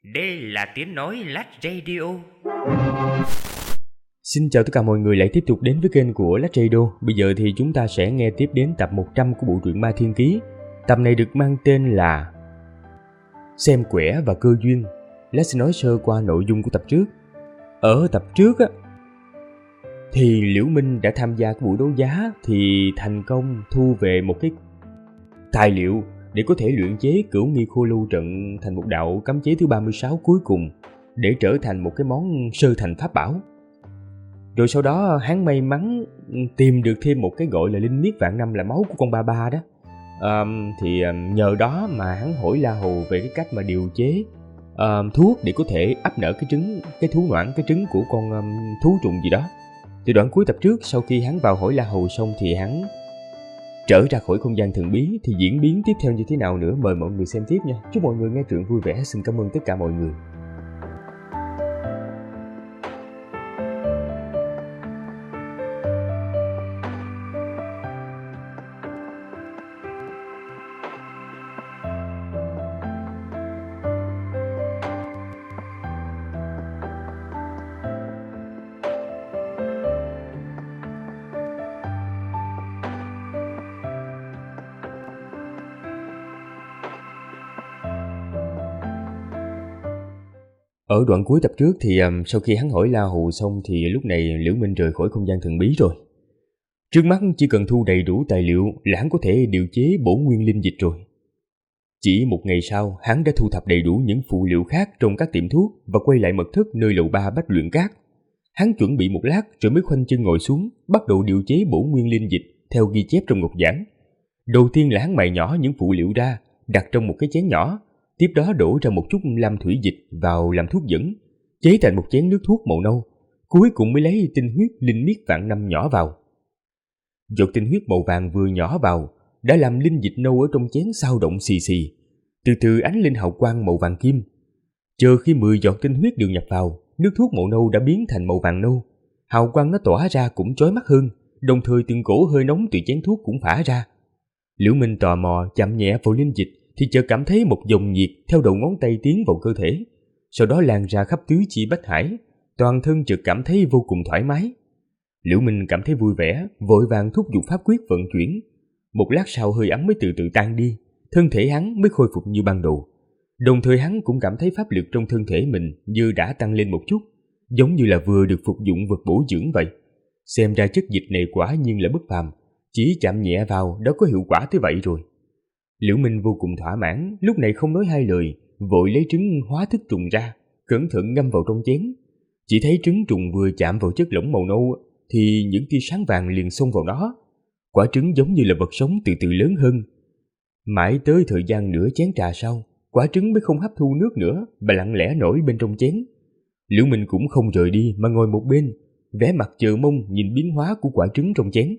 Đây là tiếng nói Lách Radio. Xin chào tất cả mọi người lại tiếp tục đến với kênh của Lách Radio. Bây giờ thì chúng ta sẽ nghe tiếp đến tập 100 của bộ truyện Ma Thiên Ký. Tập này được mang tên là Xem Quẻ và Cơ Duyên. Lách sẽ nói sơ qua nội dung của tập trước. Ở tập trước thì Liễu Minh đã tham gia cái buổi đấu giá thì thành công thu về một cái tài liệu để có thể luyện chế Cửu Nghi Khô Lưu Trận thành một đạo cấm chế thứ 36 cuối cùng để trở thành một cái món sơ thành pháp bảo. Rồi sau đó hắn may mắn tìm được thêm một cái gọi là linh miết vạn năm là máu của con ba ba đó. Nhờ đó mà hắn hỏi La Hồ về cái cách mà điều chế thuốc để có thể ấp nở cái thú noãn, cái trứng của con thú trùng gì đó. Từ đoạn cuối tập trước, sau khi hắn vào hỏi La Hồ xong thì hắn trở ra khỏi không gian thần bí. Thì diễn biến tiếp theo như thế nào nữa, mời mọi người xem tiếp nha. Chúc mọi người nghe truyện vui vẻ. Xin cảm ơn tất cả mọi người. Ở đoạn cuối tập trước thì sau khi hắn hỏi La Hồ xong thì lúc này Liễu Minh rời khỏi không gian thần bí rồi. Trước mắt chỉ cần thu đầy đủ tài liệu là hắn có thể điều chế bổ nguyên linh dịch rồi. Chỉ một ngày sau, hắn đã thu thập đầy đủ những phụ liệu khác trong các tiệm thuốc và quay lại mật thất nơi lầu 3 Bách Luyện Cát. Hắn chuẩn bị một lát rồi mới khoanh chân ngồi xuống, bắt đầu điều chế bổ nguyên linh dịch theo ghi chép trong ngọc giản. Đầu tiên là hắn mài nhỏ những phụ liệu ra, đặt trong một cái chén nhỏ. Tiếp đó đổ ra một chút lam thủy dịch vào làm thuốc dẫn, chế thành một chén nước thuốc màu nâu. Cuối cùng mới lấy tinh huyết linh miết vạn năm nhỏ vào. Giọt tinh huyết màu vàng vừa nhỏ vào đã làm linh dịch nâu ở trong chén xao động xì xì, từ từ ánh lên hào quang màu vàng kim. Chờ khi 10 giọt tinh huyết được nhập vào, nước thuốc màu nâu đã biến thành màu vàng nâu. Hào quang nó tỏa ra cũng chói mắt hơn, đồng thời từng cổ hơi nóng từ chén thuốc cũng phả ra. Liễu Minh tò mò chạm nhẹ vào linh dịch thì chợt cảm thấy một dòng nhiệt theo đầu ngón tay tiến vào cơ thể, sau đó lan ra khắp tứ chi bách hải, toàn thân chợt cảm thấy vô cùng thoải mái. Liễu Minh cảm thấy vui vẻ, vội vàng thúc giục pháp quyết vận chuyển. Một lát sau hơi ấm mới từ từ tan đi, thân thể hắn mới khôi phục như ban đầu. Đồng thời hắn cũng cảm thấy pháp lực trong thân thể mình như đã tăng lên một chút, giống như là vừa được phục dụng vật bổ dưỡng vậy. Xem ra chất dịch này quả nhiên là bất phàm, chỉ chạm nhẹ vào đã có hiệu quả tới vậy rồi. Liễu Minh vô cùng thỏa mãn, lúc này không nói hai lời, vội lấy trứng hóa thức trùng ra, cẩn thận ngâm vào trong chén. Chỉ thấy trứng trùng vừa chạm vào chất lỏng màu nâu thì những tia sáng vàng liền xông vào nó. Quả trứng giống như là vật sống từ từ lớn hơn. Mãi tới thời gian nửa chén trà sau, quả trứng mới không hấp thu nước nữa mà lặng lẽ nổi bên trong chén. Liễu Minh cũng không rời đi mà ngồi một bên, vẻ mặt chờ mong nhìn biến hóa của quả trứng trong chén.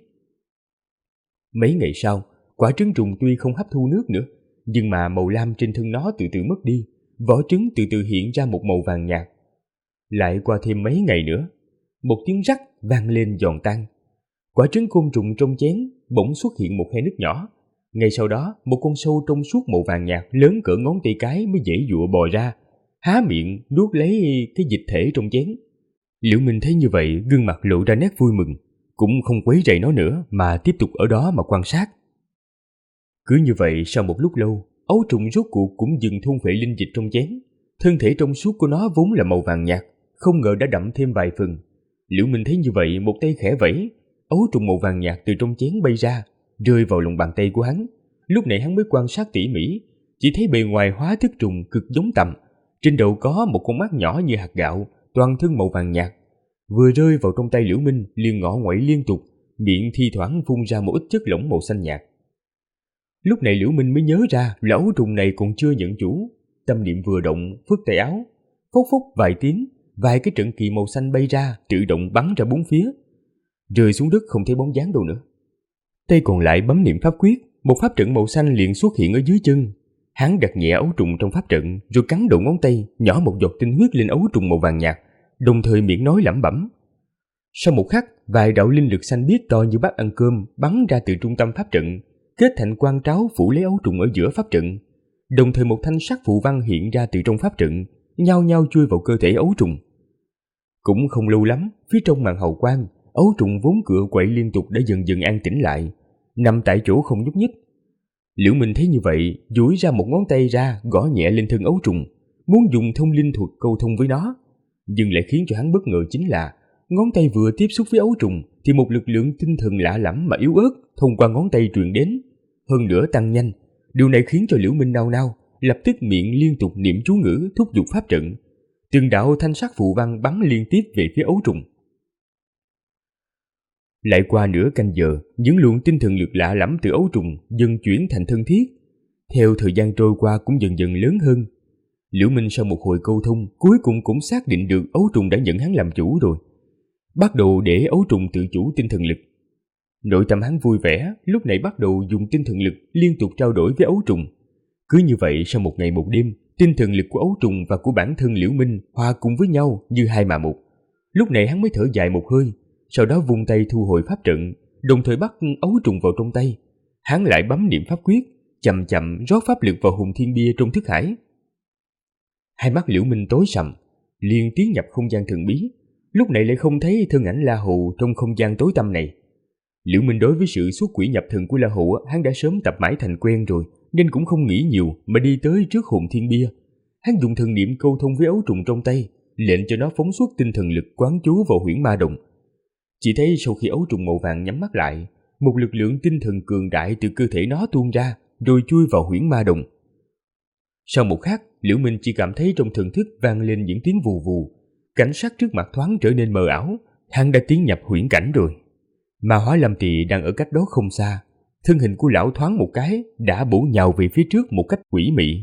Mấy ngày sau, quả trứng trùng tuy không hấp thu nước nữa, nhưng mà màu lam trên thân nó từ từ mất đi, vỏ trứng từ từ hiện ra một màu vàng nhạt. Lại qua thêm mấy ngày nữa, một tiếng rắc vang lên giòn tan. Quả trứng côn trùng trong chén bỗng xuất hiện một khe nứt nhỏ. Ngay sau đó, một con sâu trong suốt màu vàng nhạt lớn cỡ ngón tay cái mới giãy giụa bò ra, há miệng nuốt lấy cái dịch thể trong chén. Liễu Minh thấy như vậy, gương mặt lộ ra nét vui mừng, cũng không quấy rầy nó nữa mà tiếp tục ở đó mà quan sát. Cứ như vậy, sau một lúc lâu, ấu trùng rốt cuộc cũng dừng thôn phệ linh dịch trong chén. Thân thể trong suốt của nó vốn là màu vàng nhạt, không ngờ đã đậm thêm vài phần. Liễu Minh thấy như vậy, một tay khẽ vẫy, ấu trùng màu vàng nhạt từ trong chén bay ra, rơi vào lòng bàn tay của hắn. Lúc này hắn mới quan sát tỉ mỉ, chỉ thấy bề ngoài hóa thức trùng cực giống tằm, trên đầu có một con mắt nhỏ như hạt gạo, toàn thân màu vàng nhạt. Vừa rơi vào trong tay Liễu Minh liền ngọ nguậy liên tục, miệng thi thoảng phun ra một ít chất lỏng màu xanh nhạt. Lúc này Liễu Minh mới nhớ ra là ấu trùng này còn chưa nhận chủ. Tâm niệm vừa động, phất tay áo, phốc phốc vài tiếng, vài cái trận kỳ màu xanh bay ra, tự động bắn ra bốn phía, rơi xuống đất không thấy bóng dáng đâu nữa. Tay còn lại bấm niệm pháp quyết, một pháp trận màu xanh liền xuất hiện ở dưới chân. Hắn đặt nhẹ ấu trùng trong pháp trận, rồi cắn đầu ngón tay, nhỏ một giọt tinh huyết lên ấu trùng màu vàng nhạt, đồng thời miệng nói lẩm bẩm. Sau một khắc, vài đạo linh lực xanh biếc to như bát ăn cơm bắn ra từ trung tâm pháp trận, kết thành quang tráo phủ lấy ấu trùng ở giữa pháp trận. Đồng thời một thanh sắc phù văn hiện ra từ trong pháp trận, nhao nhao chui vào cơ thể ấu trùng. Cũng không lâu lắm, phía trong màn hào quang, ấu trùng vốn cựa quậy liên tục đã dần dần an tĩnh lại, nằm tại chỗ không nhúc nhích. Liễu Minh thấy như vậy, duỗi ra một ngón tay ra, gõ nhẹ lên thân ấu trùng, muốn dùng thông linh thuật câu thông với nó. Nhưng lại khiến cho hắn bất ngờ chính là, ngón tay vừa tiếp xúc với ấu trùng thì một lực lượng tinh thần lạ lẫm mà yếu ớt thông qua ngón tay truyền đến, hơn nữa tăng nhanh. Điều này khiến cho Liễu Minh nao nao, lập tức miệng liên tục niệm chú ngữ thúc giục pháp trận. Từng đạo thanh sắc phù văn bắn liên tiếp về phía ấu trùng. Lại qua nửa canh giờ, những luồng tinh thần lực lạ lẫm từ ấu trùng dần chuyển thành thân thiết. Theo thời gian trôi qua cũng dần dần lớn hơn. Liễu Minh sau một hồi câu thông, cuối cùng cũng xác định được ấu trùng đã nhận hắn làm chủ rồi. Bắt đầu để ấu trùng tự chủ tinh thần lực. Nội tâm hắn vui vẻ, lúc này bắt đầu dùng tinh thần lực liên tục trao đổi với ấu trùng. Cứ như vậy sau một ngày một đêm, tinh thần lực của ấu trùng và của bản thân Liễu Minh hòa cùng với nhau như hai mà một. Lúc này hắn mới thở dài một hơi, sau đó vung tay thu hồi pháp trận, đồng thời bắt ấu trùng vào trong tay. Hắn lại bấm niệm pháp quyết, chậm chậm rót pháp lực vào hồn thiên bia trong thức hải. Hai mắt Liễu Minh tối sầm, liền tiến nhập không gian thần bí. Lúc này lại không thấy thân ảnh La Hù trong không gian tối tăm này. Liễu Minh đối với sự xuất quỷ nhập thần của La Hù hắn đã sớm tập mãi thành quen rồi, nên cũng không nghĩ nhiều mà đi tới trước hồn thiên bia. Hắn dùng thần niệm câu thông với ấu trùng trong tay, lệnh cho nó phóng xuất tinh thần lực quán chú vào huyễn ma đồng. Chỉ thấy sau khi ấu trùng màu vàng nhắm mắt lại, một lực lượng tinh thần cường đại từ cơ thể nó tuôn ra, rồi chui vào huyễn ma đồng. Sau một khắc, Liễu Minh chỉ cảm thấy trong thần thức vang lên những tiếng vù vù, cảnh sắc trước mặt thoáng trở nên mờ ảo, hắn đã tiến nhập huyễn cảnh rồi. Ma Hóa Lâm Tỳ đang ở cách đó không xa, thân hình của lão thoáng một cái đã bổ nhào về phía trước một cách quỷ mị.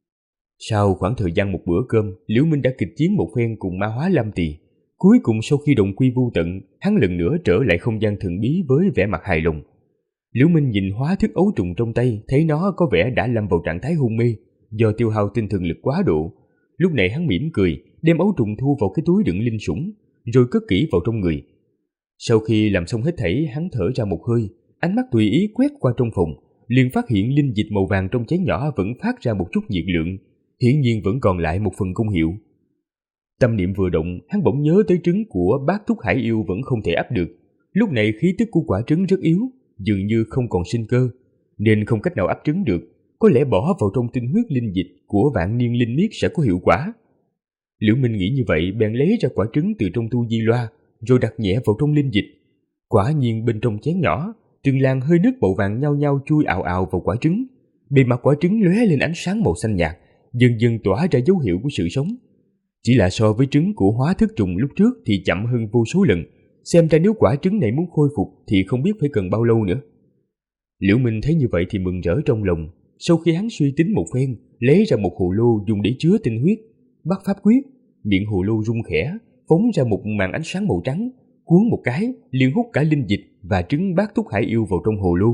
Sau khoảng thời gian một bữa cơm, Liễu Minh đã kịch chiến một phen cùng Ma Hóa Lâm Tỳ. Cuối cùng sau khi đồng quy vô tận, hắn lần nữa trở lại không gian thần bí với vẻ mặt hài lòng. Liễu Minh nhìn hóa thức ấu trùng trong tay, thấy nó có vẻ đã lâm vào trạng thái hôn mê do tiêu hao tinh thần lực quá độ. Lúc này hắn mỉm cười, đem ấu trùng thu vào cái túi đựng linh sủng, rồi cất kỹ vào trong người. Sau khi làm xong hết thảy, hắn thở ra một hơi, ánh mắt tùy ý quét qua trong phòng, liền phát hiện linh dịch màu vàng trong chén nhỏ vẫn phát ra một chút nhiệt lượng, hiển nhiên vẫn còn lại một phần công hiệu. Tâm niệm vừa động, hắn bỗng nhớ tới trứng của bát túc hải yêu vẫn không thể ấp được. Lúc này khí tức của quả trứng rất yếu, dường như không còn sinh cơ, nên không cách nào ấp trứng được. Có lẽ bỏ vào trong tinh huyết linh dịch của vạn niên linh miết sẽ có hiệu quả. Liễu Minh nghĩ như vậy, bèn lấy ra quả trứng từ trong tu di loa, rồi đặt nhẹ vào trong linh dịch. Quả nhiên bên trong chén nhỏ, từng làn hơi nước màu vàng nhao nhao chui ào ào vào quả trứng. Bề mặt quả trứng lóe lên ánh sáng màu xanh nhạt, dần dần tỏa ra dấu hiệu của sự sống. Chỉ là so với trứng của hóa thức trùng lúc trước thì chậm hơn vô số lần. Xem ra nếu quả trứng này muốn khôi phục thì không biết phải cần bao lâu nữa. Liễu Minh thấy như vậy thì mừng rỡ trong lòng. Sau khi hắn suy tính một phen, lấy ra một hồ lô dùng để chứa tinh huyết, bắt pháp quyết, miệng hồ lô rung khẽ, phóng ra một màn ánh sáng màu trắng, cuốn một cái liền hút cả linh dịch và trứng bát túc hải yêu vào trong hồ lô.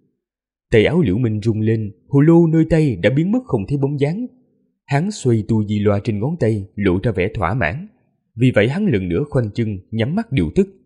Tay áo Liễu Minh rung lên, hồ lô nơi tay đã biến mất không thấy bóng dáng. Hắn xoay tu di loa trên ngón tay, lộ ra vẻ thỏa mãn. Vì vậy hắn lần nữa khoanh chân, nhắm mắt điều tức.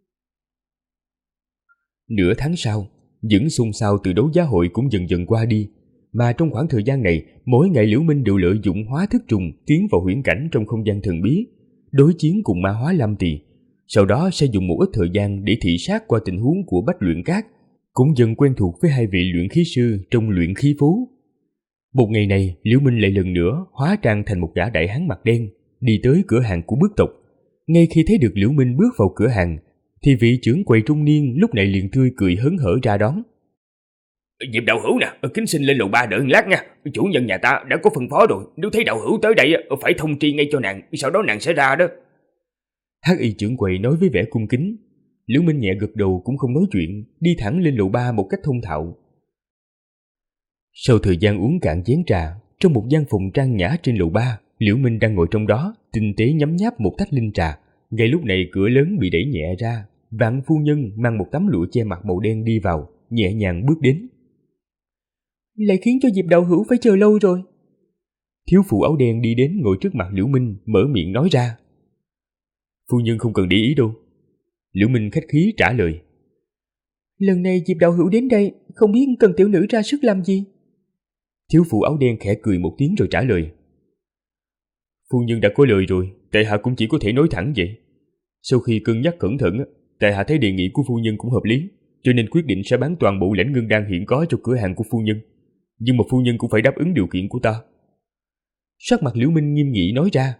Nửa tháng sau, những xôn xao từ đấu giá hội cũng dần dần qua đi. Mà trong khoảng thời gian này, mỗi ngày Liễu Minh đều lợi dụng hóa thức trùng tiến vào huyễn cảnh trong không gian thần bí, đối chiến cùng Ma Hóa Lâm Tỳ. Sau đó sẽ dùng một ít thời gian để thị sát qua tình huống của Bách Luyện Các, cũng dần quen thuộc với hai vị luyện khí sư trong luyện khí phố. Một ngày này, Liễu Minh lại lần nữa hóa trang thành một gã đại hán mặt đen, đi tới cửa hàng của Bước Tộc. Ngay khi thấy được Liễu Minh bước vào cửa hàng, thì vị trưởng quầy trung niên lúc này liền tươi cười hớn hở ra đón. Diệp đạo hữu nè, kính xin lên lầu 3 đợi lát nha. Chủ nhân nhà ta đã có phân phó rồi, nếu thấy đạo hữu tới đây phải thông tri ngay cho nàng, sau đó nàng sẽ ra đó. Hắc y trưởng quầy nói với vẻ cung kính. Liễu Minh nhẹ gật đầu cũng không nói chuyện, đi thẳng lên lầu 3 một cách thông thạo. Sau thời gian uống cạn chén trà, trong một gian phòng trang nhã trên lầu 3, Liễu Minh đang ngồi trong đó, tinh tế nhấm nháp một tách linh trà. Ngay lúc này cửa lớn bị đẩy nhẹ ra, Vạn phu nhân mang một tấm lụa che mặt màu đen đi vào, nhẹ nhàng bước đến. Lại khiến cho Diệp đạo hữu phải chờ lâu rồi. Thiếu phụ áo đen đi đến ngồi trước mặt Liễu Minh, mở miệng nói ra. Phu nhân không cần để ý đâu. Liễu Minh khách khí trả lời. Lần này Diệp đạo hữu đến đây, không biết cần tiểu nữ ra sức làm gì? Thiếu phụ áo đen khẽ cười một tiếng rồi trả lời. Phu nhân đã có lời rồi, tại hạ cũng chỉ có thể nói thẳng vậy. Sau khi cân nhắc cẩn thận, tại hạ thấy đề nghị của phu nhân cũng hợp lý, cho nên quyết định sẽ bán toàn bộ lãnh ngân đan hiện có cho cửa hàng của phu nhân. Nhưng mà phu nhân cũng phải đáp ứng điều kiện của ta. Sắc mặt Liễu Minh nghiêm nghị nói ra.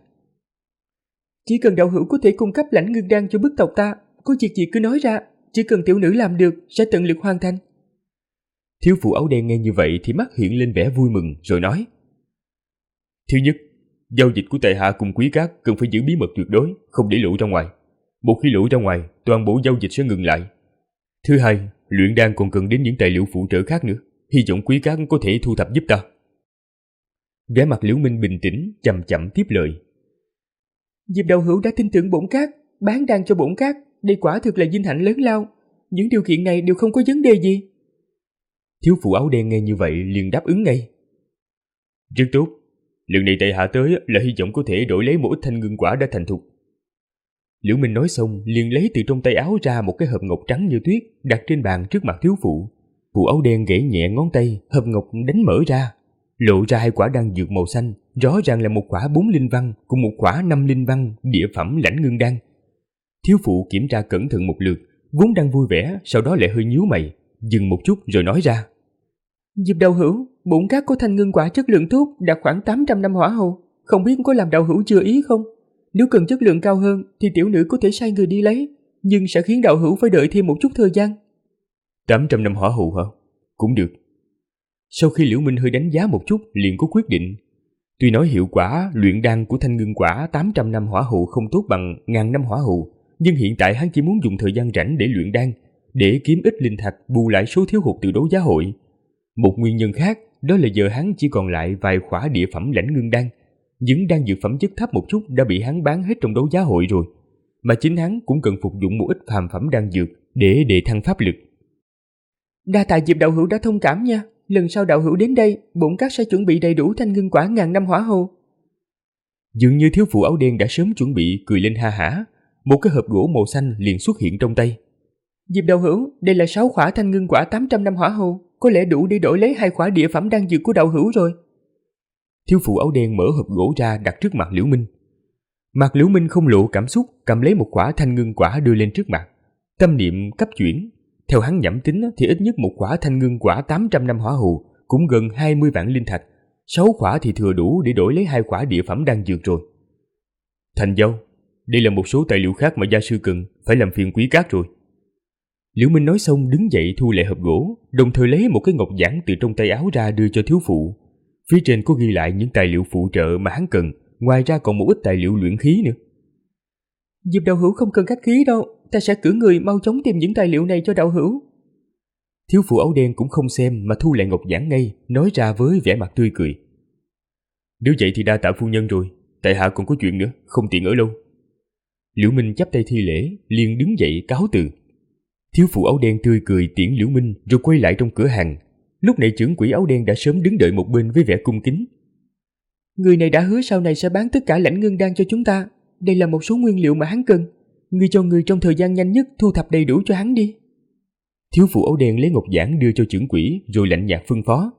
Chỉ cần đạo hữu có thể cung cấp lãnh ngân đan cho bức tộc ta, có việc gì cứ nói ra, chỉ cần tiểu nữ làm được sẽ tận lực hoàn thành. Thiếu phụ áo đen nghe như vậy thì mắt hiện lên vẻ vui mừng rồi nói. Thứ nhất, giao dịch của tại hạ cùng Quý Cát cần phải giữ bí mật tuyệt đối, không để lộ ra ngoài. Một khi lộ ra ngoài, toàn bộ giao dịch sẽ ngừng lại. Thứ hai, luyện đan còn cần đến những tài liệu phụ trợ khác nữa, hy vọng Quý Cát có thể thu thập giúp ta. Vẻ mặt Liễu Minh bình tĩnh, chậm chậm tiếp lời. Diệp đạo hữu đã tin tưởng bổn Cát, bán đan cho bổn Cát, đây quả thực là vinh hạnh lớn lao. Những điều kiện này đều không có vấn đề gì. Thiếu phụ áo đen nghe như vậy liền đáp ứng ngay. Rất tốt, lần này tại hạ tới là hy vọng có thể đổi lấy một ít thanh ngưng quả đã thành thục. Liễu Minh nói xong liền lấy từ trong tay áo ra một cái hộp ngọc trắng như tuyết đặt trên bàn trước mặt thiếu phụ. Phụ áo đen gãy nhẹ ngón tay, hộp ngọc đánh mở ra, lộ ra 2 quả đan dược màu xanh, rõ ràng là một quả 4 linh văn cùng một quả 5 linh văn địa phẩm lãnh ngưng đan. Thiếu phụ kiểm tra cẩn thận một lượt, vốn đang vui vẻ, sau đó lại hơi nhíu mày, dừng một chút rồi nói ra. Diệp đạo hữu, bổn Cát có thanh ngưng quả chất lượng tốt, đạt khoảng 800 năm hỏa hầu, không biết có làm đạo hữu chưa ý không? Nếu cần chất lượng cao hơn thì tiểu nữ có thể sai người đi lấy, nhưng sẽ khiến đạo hữu phải đợi thêm một chút thời gian. 800 năm hỏa hầu hả? Cũng được. Sau khi Liễu Minh hơi đánh giá một chút liền có quyết định. Tuy nói hiệu quả luyện đan của thanh ngưng quả 800 năm hỏa hầu không tốt bằng 1000 năm hỏa hầu, nhưng hiện tại hắn chỉ muốn dùng thời gian rảnh để luyện đan, để kiếm ít linh thạch bù lại số thiếu hụt từ đấu giá hội. Một nguyên nhân khác đó là giờ hắn chỉ còn lại vài khỏa địa phẩm lãnh ngưng đan. Những đan dược phẩm chất thấp một chút đã bị hắn bán hết trong đấu giá hội rồi, mà chính hắn cũng cần phục dụng một ít phàm phẩm đan dược để đề thăng pháp lực. Đa tạ Diệp đạo hữu đã thông cảm nha, lần sau đạo hữu đến đây, bổn Cát sẽ chuẩn bị đầy đủ thanh ngưng quả 1000 năm hỏa hầu. Dường như thiếu phụ áo đen đã sớm chuẩn bị, cười lên ha hả, một cái hộp gỗ màu xanh liền xuất hiện trong tay. Diệp đạo hữu, đây là 6 khỏa thanh ngưng quả 800 năm hỏa hầu, có lẽ đủ để đổi lấy 2 khỏa địa phẩm đan dược của đạo hữu rồi. Thiếu phụ áo đen mở hộp gỗ ra đặt trước mặt Liễu Minh. Mặt Liễu Minh không lộ cảm xúc, cầm lấy một quả thanh ngưng quả đưa lên trước mặt. Tâm niệm cấp chuyển, theo hắn nhẩm tính thì ít nhất một quả thanh ngưng quả 800 năm hỏa hầu cũng gần 20 vạn linh thạch, 6 quả thì thừa đủ để đổi lấy 2 quả địa phẩm đan dược rồi. Thành giao, đây là một số tài liệu khác mà gia sư cần, phải làm phiền Quý Cát rồi. Liễu Minh nói xong đứng dậy thu lại hộp gỗ, đồng thời lấy một cái ngọc giản từ trong tay áo ra đưa cho thiếu phụ. Phía trên có ghi lại những tài liệu phụ trợ mà hắn cần, ngoài ra còn một ít tài liệu luyện khí nữa. Diệp đạo hữu không cần khách khí đâu, ta sẽ cử người mau chóng tìm những tài liệu này cho đạo hữu. Thiếu phụ áo đen cũng không xem mà thu lại ngọc giản ngay, nói ra với vẻ mặt tươi cười. Nếu vậy thì đa tạ phu nhân rồi, tại hạ còn có chuyện nữa, không tiện ở lâu. Liễu Minh chắp tay thi lễ, liền đứng dậy cáo từ. Thiếu phụ áo đen tươi cười tiễn Liễu Minh rồi quay lại trong cửa hàng. Lúc này trưởng quỹ áo đen đã sớm đứng đợi một bên với vẻ cung kính. Người này đã hứa sau này sẽ bán tất cả lãnh ngưng đan cho chúng ta. Đây là một số nguyên liệu mà hắn cần. Ngươi cho người trong thời gian nhanh nhất thu thập đầy đủ cho hắn đi. Thiếu phụ áo đen lấy ngọc giản đưa cho trưởng quỹ rồi lạnh nhạt phân phó.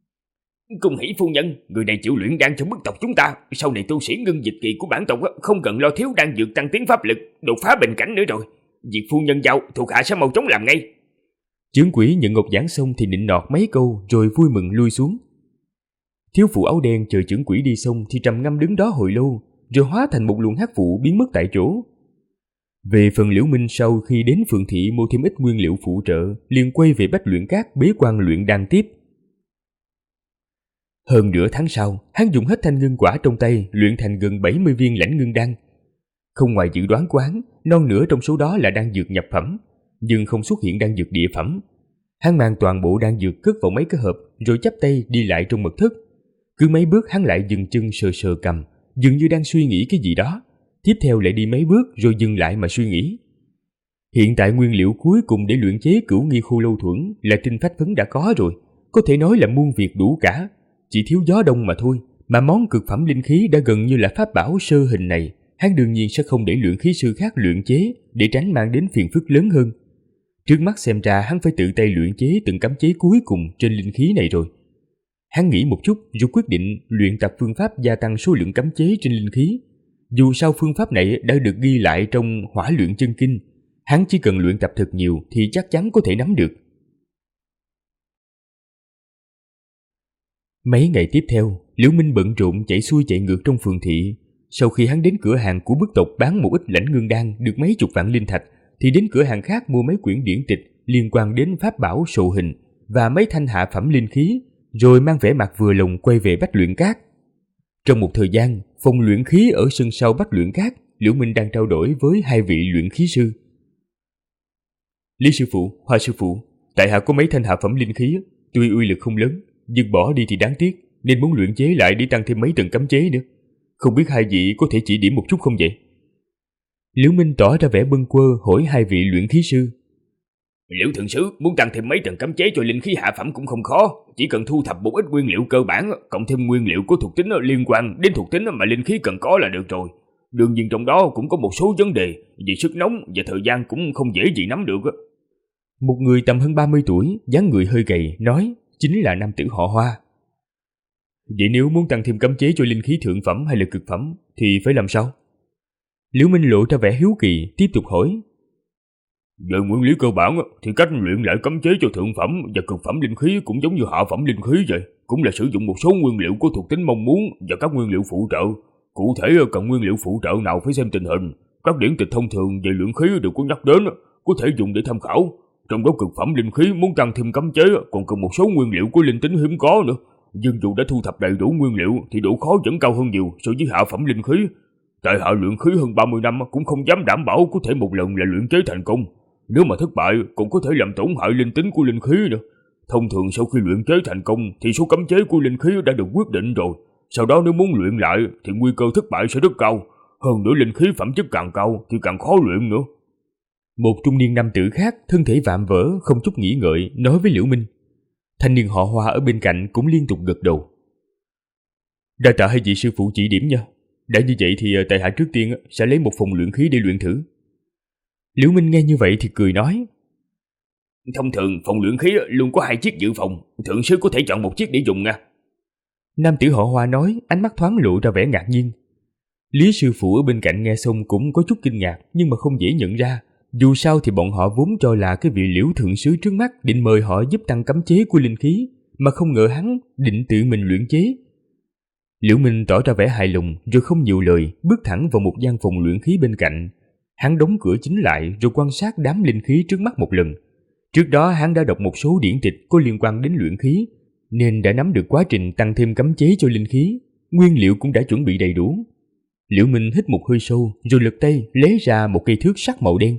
Cung hỷ phu nhân, người này chịu luyện đan cho bức tộc chúng ta. Sau này tu sĩ ngưng dịch kỳ của bản tộc không cần lo thiếu đan dược tăng tiến pháp lực, đột phá bình cảnh nữa rồi. Việc phu nhân giao, thuộc hạ sẽ mau chóng làm ngay. Trưởng quỹ nhận ngọc giản xong thì nịnh nọt mấy câu rồi vui mừng lui xuống. Thiếu phụ áo đen chờ trưởng quỹ đi xong thì trầm ngâm đứng đó hồi lâu, rồi hóa thành một luồng hắc vụ biến mất tại chỗ. Về phần Liễu Minh sau khi đến Phượng Thị mua thêm ít nguyên liệu phụ trợ, liền quay về Bách Luyện Các bế quan luyện đan tiếp. Hơn nửa tháng sau, hắn dùng hết thanh ngưng quả trong tay luyện thành gần 70 viên lãnh ngưng đan. Không ngoài dự đoán của hắn, non nửa trong số đó là đan dược nhập phẩm, nhưng không xuất hiện đan dược địa phẩm. Hắn mang toàn bộ đan dược cất vào mấy cái hộp rồi chắp tay đi lại trong mật thất. Cứ mấy bước hắn lại dừng chân sờ sờ cằm, dường như đang suy nghĩ cái gì đó. Tiếp theo lại đi mấy bước rồi dừng lại mà suy nghĩ. Hiện tại nguyên liệu cuối cùng để luyện chế Cửu Nghi Khô Lâu Thuẫn là tinh phách phấn đã có rồi, có thể nói là muôn việc đủ cả, chỉ thiếu gió đông mà thôi. Mà món cực phẩm linh khí đã gần như là pháp bảo sơ hình này, hắn đương nhiên sẽ không để luyện khí sư khác luyện chế để tránh mang đến phiền phức lớn hơn. Trước mắt xem ra hắn phải tự tay luyện chế từng cấm chế cuối cùng trên linh khí này rồi. Hắn nghĩ một chút rồi quyết định luyện tập phương pháp gia tăng số lượng cấm chế trên linh khí. Dù sao phương pháp này đã được ghi lại trong Hỏa Luyện Chân Kinh, hắn chỉ cần luyện tập thật nhiều thì chắc chắn có thể nắm được. Mấy ngày tiếp theo, Liễu Minh bận rộn chạy xuôi chạy ngược trong phường thị. Sau khi hắn đến cửa hàng của bức tộc bán một ít lãnh ngưng đan được mấy chục vạn linh thạch, thì đến cửa hàng khác mua mấy quyển điển tịch liên quan đến pháp bảo sộ hình và mấy thanh hạ phẩm linh khí, rồi mang vẻ mặt vừa lòng quay về Bách Luyện Các. Trong một thời gian, phòng luyện khí ở sân sau Bách Luyện Các, Liễu Minh đang trao đổi với hai vị luyện khí sư. Lý sư phụ, Hoa sư phụ, tại hạ có mấy thanh hạ phẩm linh khí, tuy uy lực không lớn, nhưng bỏ đi thì đáng tiếc, nên muốn luyện chế lại để tăng thêm mấy tầng cấm chế nữa. Không biết hai vị có thể chỉ điểm một chút không vậy? Liễu Minh tỏ ra vẻ bâng quơ hỏi hai vị luyện khí sư. Liễu thượng sứ muốn tăng thêm mấy tầng cấm chế cho linh khí hạ phẩm cũng không khó, chỉ cần thu thập một ít nguyên liệu cơ bản, cộng thêm nguyên liệu có thuộc tính liên quan đến thuộc tính mà linh khí cần có là được rồi. Đương nhiên trong đó cũng có một số vấn đề, vì sức nóng và thời gian cũng không dễ gì nắm được. Một người tầm hơn 30 tuổi, dáng người hơi gầy, nói chính là nam tử họ Hoa. Vậy nếu muốn tăng thêm cấm chế cho linh khí thượng phẩm hay là cực phẩm thì phải làm sao? Liễu Minh lộ ra vẻ hiếu kỳ, tiếp tục hỏi. Về nguyên lý cơ bản thì cách luyện lại cấm chế cho thượng phẩm và cực phẩm linh khí cũng giống như hạ phẩm linh khí vậy, cũng là sử dụng một số nguyên liệu có thuộc tính mong muốn và các nguyên liệu phụ trợ. Cụ thể cần nguyên liệu phụ trợ nào phải xem tình hình, các điển tịch thông thường về luyện khí đều có nhắc đến, có thể dùng để tham khảo. Trong đó cực phẩm linh khí muốn tăng thêm cấm chế còn cần một số nguyên liệu có linh tính hiếm có nữa, nhưng dù đã thu thập đầy đủ nguyên liệu thì độ khó vẫn cao hơn nhiều so với hạ phẩm linh khí. Tại hạ luyện khí hơn 30 năm cũng không dám đảm bảo có thể một lần là luyện chế thành công. Nếu mà thất bại cũng có thể làm tổn hại linh tính của linh khí nữa. Thông thường sau khi luyện chế thành công thì số cấm chế của linh khí đã được quyết định rồi. Sau đó nếu muốn luyện lại thì nguy cơ thất bại sẽ rất cao. Hơn nữa linh khí phẩm chất càng cao thì càng khó luyện nữa. Một trung niên nam tử khác thân thể vạm vỡ không chút nghĩ ngợi nói với Liễu Minh. Thanh niên họ Hoa ở bên cạnh cũng liên tục gật đầu. Đa tạ hai vị sư phụ chỉ điểm nha. Đã như vậy thì tại hạ trước tiên sẽ lấy một phòng luyện khí để luyện thử. Liễu Minh nghe như vậy thì cười nói. Thông thường phòng luyện khí luôn có 2 chiếc dự phòng, thượng sư có thể chọn một chiếc để dùng nha. Nam tử họ Hoa nói, ánh mắt thoáng lộ ra vẻ ngạc nhiên. Lý sư phụ ở bên cạnh nghe xong cũng có chút kinh ngạc nhưng mà không dễ nhận ra. Dù sao thì bọn họ vốn cho là cái vị Liễu thượng sứ trước mắt định mời họ giúp tăng cấm chế của linh khí, mà không ngờ hắn định tự mình luyện chế. Liễu Minh tỏ ra vẻ hài lòng rồi không nhiều lời, bước thẳng vào một gian phòng luyện khí bên cạnh. Hắn đóng cửa chính lại rồi quan sát đám linh khí trước mắt một lần. Trước đó hắn đã đọc một số điển tịch có liên quan đến luyện khí, nên đã nắm được quá trình tăng thêm cấm chế cho linh khí, nguyên liệu cũng đã chuẩn bị đầy đủ. Liễu Minh hít một hơi sâu rồi lật tay lấy ra một cây thước sắt màu đen.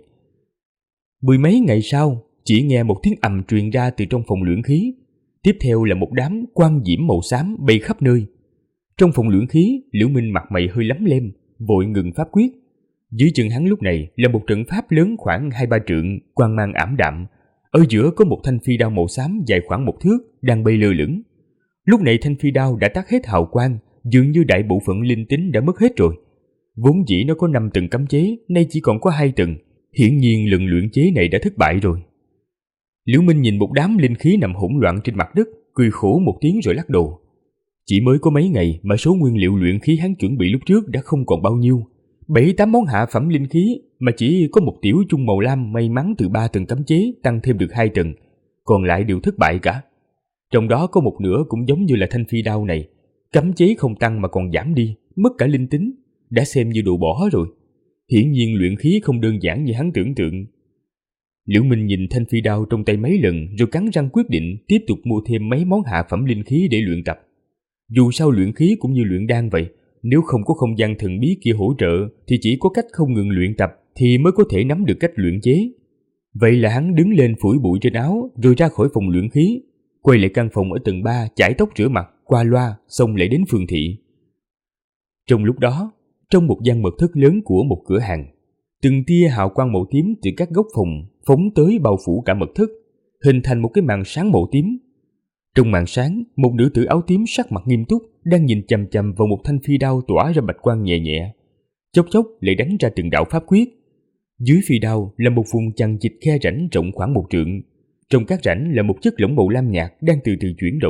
Mười mấy ngày sau, chỉ nghe một tiếng ầm truyền ra từ trong phòng luyện khí. Tiếp theo là một đám quang diễm màu xám bay khắp nơi. Trong phòng luyện khí, Liễu Minh mặt mày hơi lấm lem, vội ngừng pháp quyết. Dưới chân hắn lúc này là một trận pháp lớn khoảng 2-3 trượng, quang mang ảm đạm. Ở giữa có một thanh phi đao màu xám dài khoảng 1 thước đang bay lơ lửng. Lúc này thanh phi đao đã tắt hết hào quang, dường như đại bộ phận linh tính đã mất hết rồi. Vốn dĩ nó có 5 tầng cấm chế, nay chỉ còn có 2 tầng. Hiển nhiên lần luyện chế này đã thất bại rồi. Liễu Minh nhìn một đám linh khí nằm hỗn loạn trên mặt đất, cười khổ một tiếng rồi lắc đầu. Chỉ mới có mấy ngày mà số nguyên liệu luyện khí hắn chuẩn bị lúc trước đã không còn bao nhiêu. 7-8 món hạ phẩm linh khí mà chỉ có một tiểu chung màu lam may mắn từ 3 tầng cấm chế tăng thêm được 2 tầng, còn lại đều thất bại cả. Trong đó có một nửa cũng giống như là thanh phi đao này, cấm chế không tăng mà còn giảm đi, mất cả linh tính, đã xem như đồ bỏ rồi. Hiển nhiên luyện khí không đơn giản như hắn tưởng tượng. Liễu Minh nhìn thanh phi đao trong tay mấy lần rồi cắn răng quyết định tiếp tục mua thêm mấy món hạ phẩm linh khí để luyện tập. Dù sao luyện khí cũng như luyện đan vậy, nếu không có không gian thần bí kia hỗ trợ thì chỉ có cách không ngừng luyện tập thì mới có thể nắm được cách luyện chế. Vậy là hắn đứng lên phủi bụi trên áo rồi ra khỏi phòng luyện khí, quay lại căn phòng ở tầng 3 chải tóc rửa mặt, qua loa xong lại đến phường thị. Trong lúc đó, trong một gian mật thất lớn của một cửa hàng, từng tia hào quang màu tím từ các góc phòng phóng tới bao phủ cả mật thất, hình thành một cái màn sáng màu tím. Trong màn sáng, một nữ tử áo tím sắc mặt nghiêm túc đang nhìn chằm chằm vào một thanh phi đao tỏa ra bạch quang nhẹ nhẹ, chốc chốc lại đánh ra từng đạo pháp quyết. Dưới phi đao là một vùng chằng chịt khe rãnh rộng khoảng 1 trượng. Trong các rãnh là một chất lỏng màu lam nhạt đang từ từ chuyển động,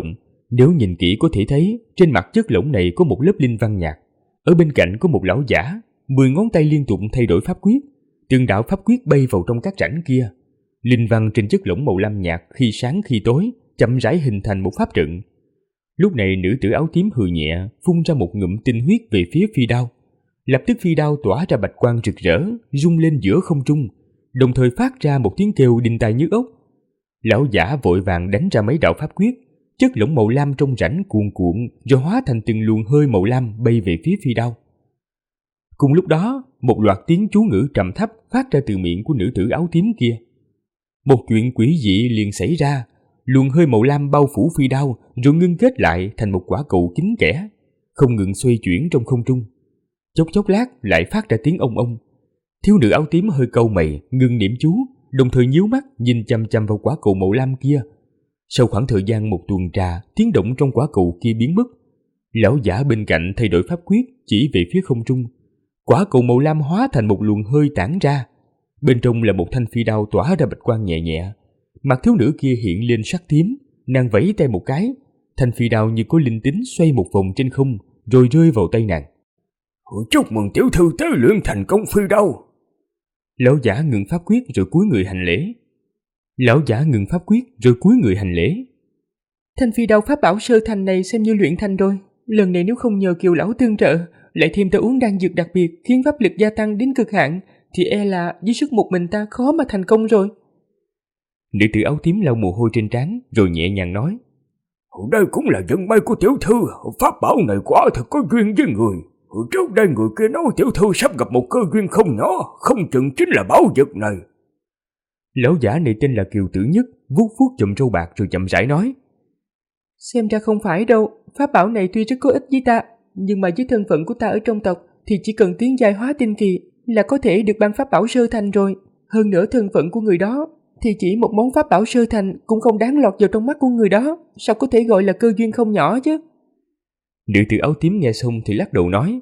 Nếu nhìn kỹ có thể thấy trên mặt chất lỏng này có một lớp linh văn nhạt. Ở bên cạnh có một lão giả, 10 ngón tay liên tục thay đổi pháp quyết, từng đạo pháp quyết bay vào trong các rãnh kia. Linh văn trên chất lỏng màu lam nhạt khi sáng khi tối, chậm rãi hình thành một pháp trận. Lúc này nữ tử áo tím hừ nhẹ, phun ra một ngụm tinh huyết về phía phi đao. Lập tức phi đao tỏa ra bạch quang rực rỡ, rung lên giữa không trung, đồng thời phát ra một tiếng kêu đinh tai nhức óc. Lão giả vội vàng đánh ra mấy đạo pháp quyết, chất lỏng màu lam trong rãnh cuồn cuộn rồi hóa thành từng luồng hơi màu lam bay về phía phi đao. Cùng lúc đó, một loạt tiếng chú ngữ trầm thấp phát ra từ miệng của nữ tử áo tím kia. Một chuyện quỷ dị liền xảy ra, luồng hơi màu lam bao phủ phi đao rồi ngưng kết lại thành một quả cầu kín kẽ, không ngừng xoay chuyển trong không trung. Chốc lát lại phát ra tiếng ông ông. Thiếu nữ áo tím hơi cau mày, ngưng niệm chú, đồng thời nhíu mắt nhìn chằm chằm vào quả cầu màu lam kia. Sau khoảng thời gian một tuần trà, tiếng động trong quả cầu kia biến mất. Lão giả bên cạnh thay đổi pháp quyết, chỉ về phía không trung. Quả cầu màu lam hóa thành một luồng hơi tản ra. Bên trong là một thanh phi đao tỏa ra bạch quang nhẹ nhẹ. Mặt thiếu nữ kia hiện lên sắc tím, nàng vẫy tay một cái, thanh phi đao như có linh tính xoay một vòng trên không, rồi rơi vào tay nàng. Chúc mừng tiểu thư tế luyện thành công phi đao. Lão giả ngừng pháp quyết rồi cúi người hành lễ. Thanh phi đao pháp bảo sơ thành này xem như luyện thành rồi. Lần này nếu không nhờ Kiều lão tương trợ, lại thêm ta uống đan dược đặc biệt khiến pháp lực gia tăng đến cực hạn, thì e là với sức một mình ta khó mà thành công rồi. Nữ tử áo tím lau mồ hôi trên trán rồi nhẹ nhàng nói: Đây cũng là vận may của tiểu thư, pháp bảo này quả thật có duyên với người. Trước đây người kia nói tiểu thư sắp gặp một cơ duyên không nhỏ, không chừng chính là bảo vật này. Lão giả này tên là Kiều Tử Nhất, vuốt chùm râu bạc rồi chậm rãi nói: Xem ra không phải đâu, pháp bảo này tuy rất có ích với ta, nhưng mà với thân phận của ta ở trong tộc thì chỉ cần tiến giai hóa tinh kỳ là có thể được ban pháp bảo sơ thành rồi. Hơn nữa thân phận của người đó thì chỉ một món pháp bảo sơ thành cũng không đáng lọt vào trong mắt của người đó, sao có thể gọi là cơ duyên không nhỏ chứ. Nữ tử áo tím nghe xong thì lắc đầu nói: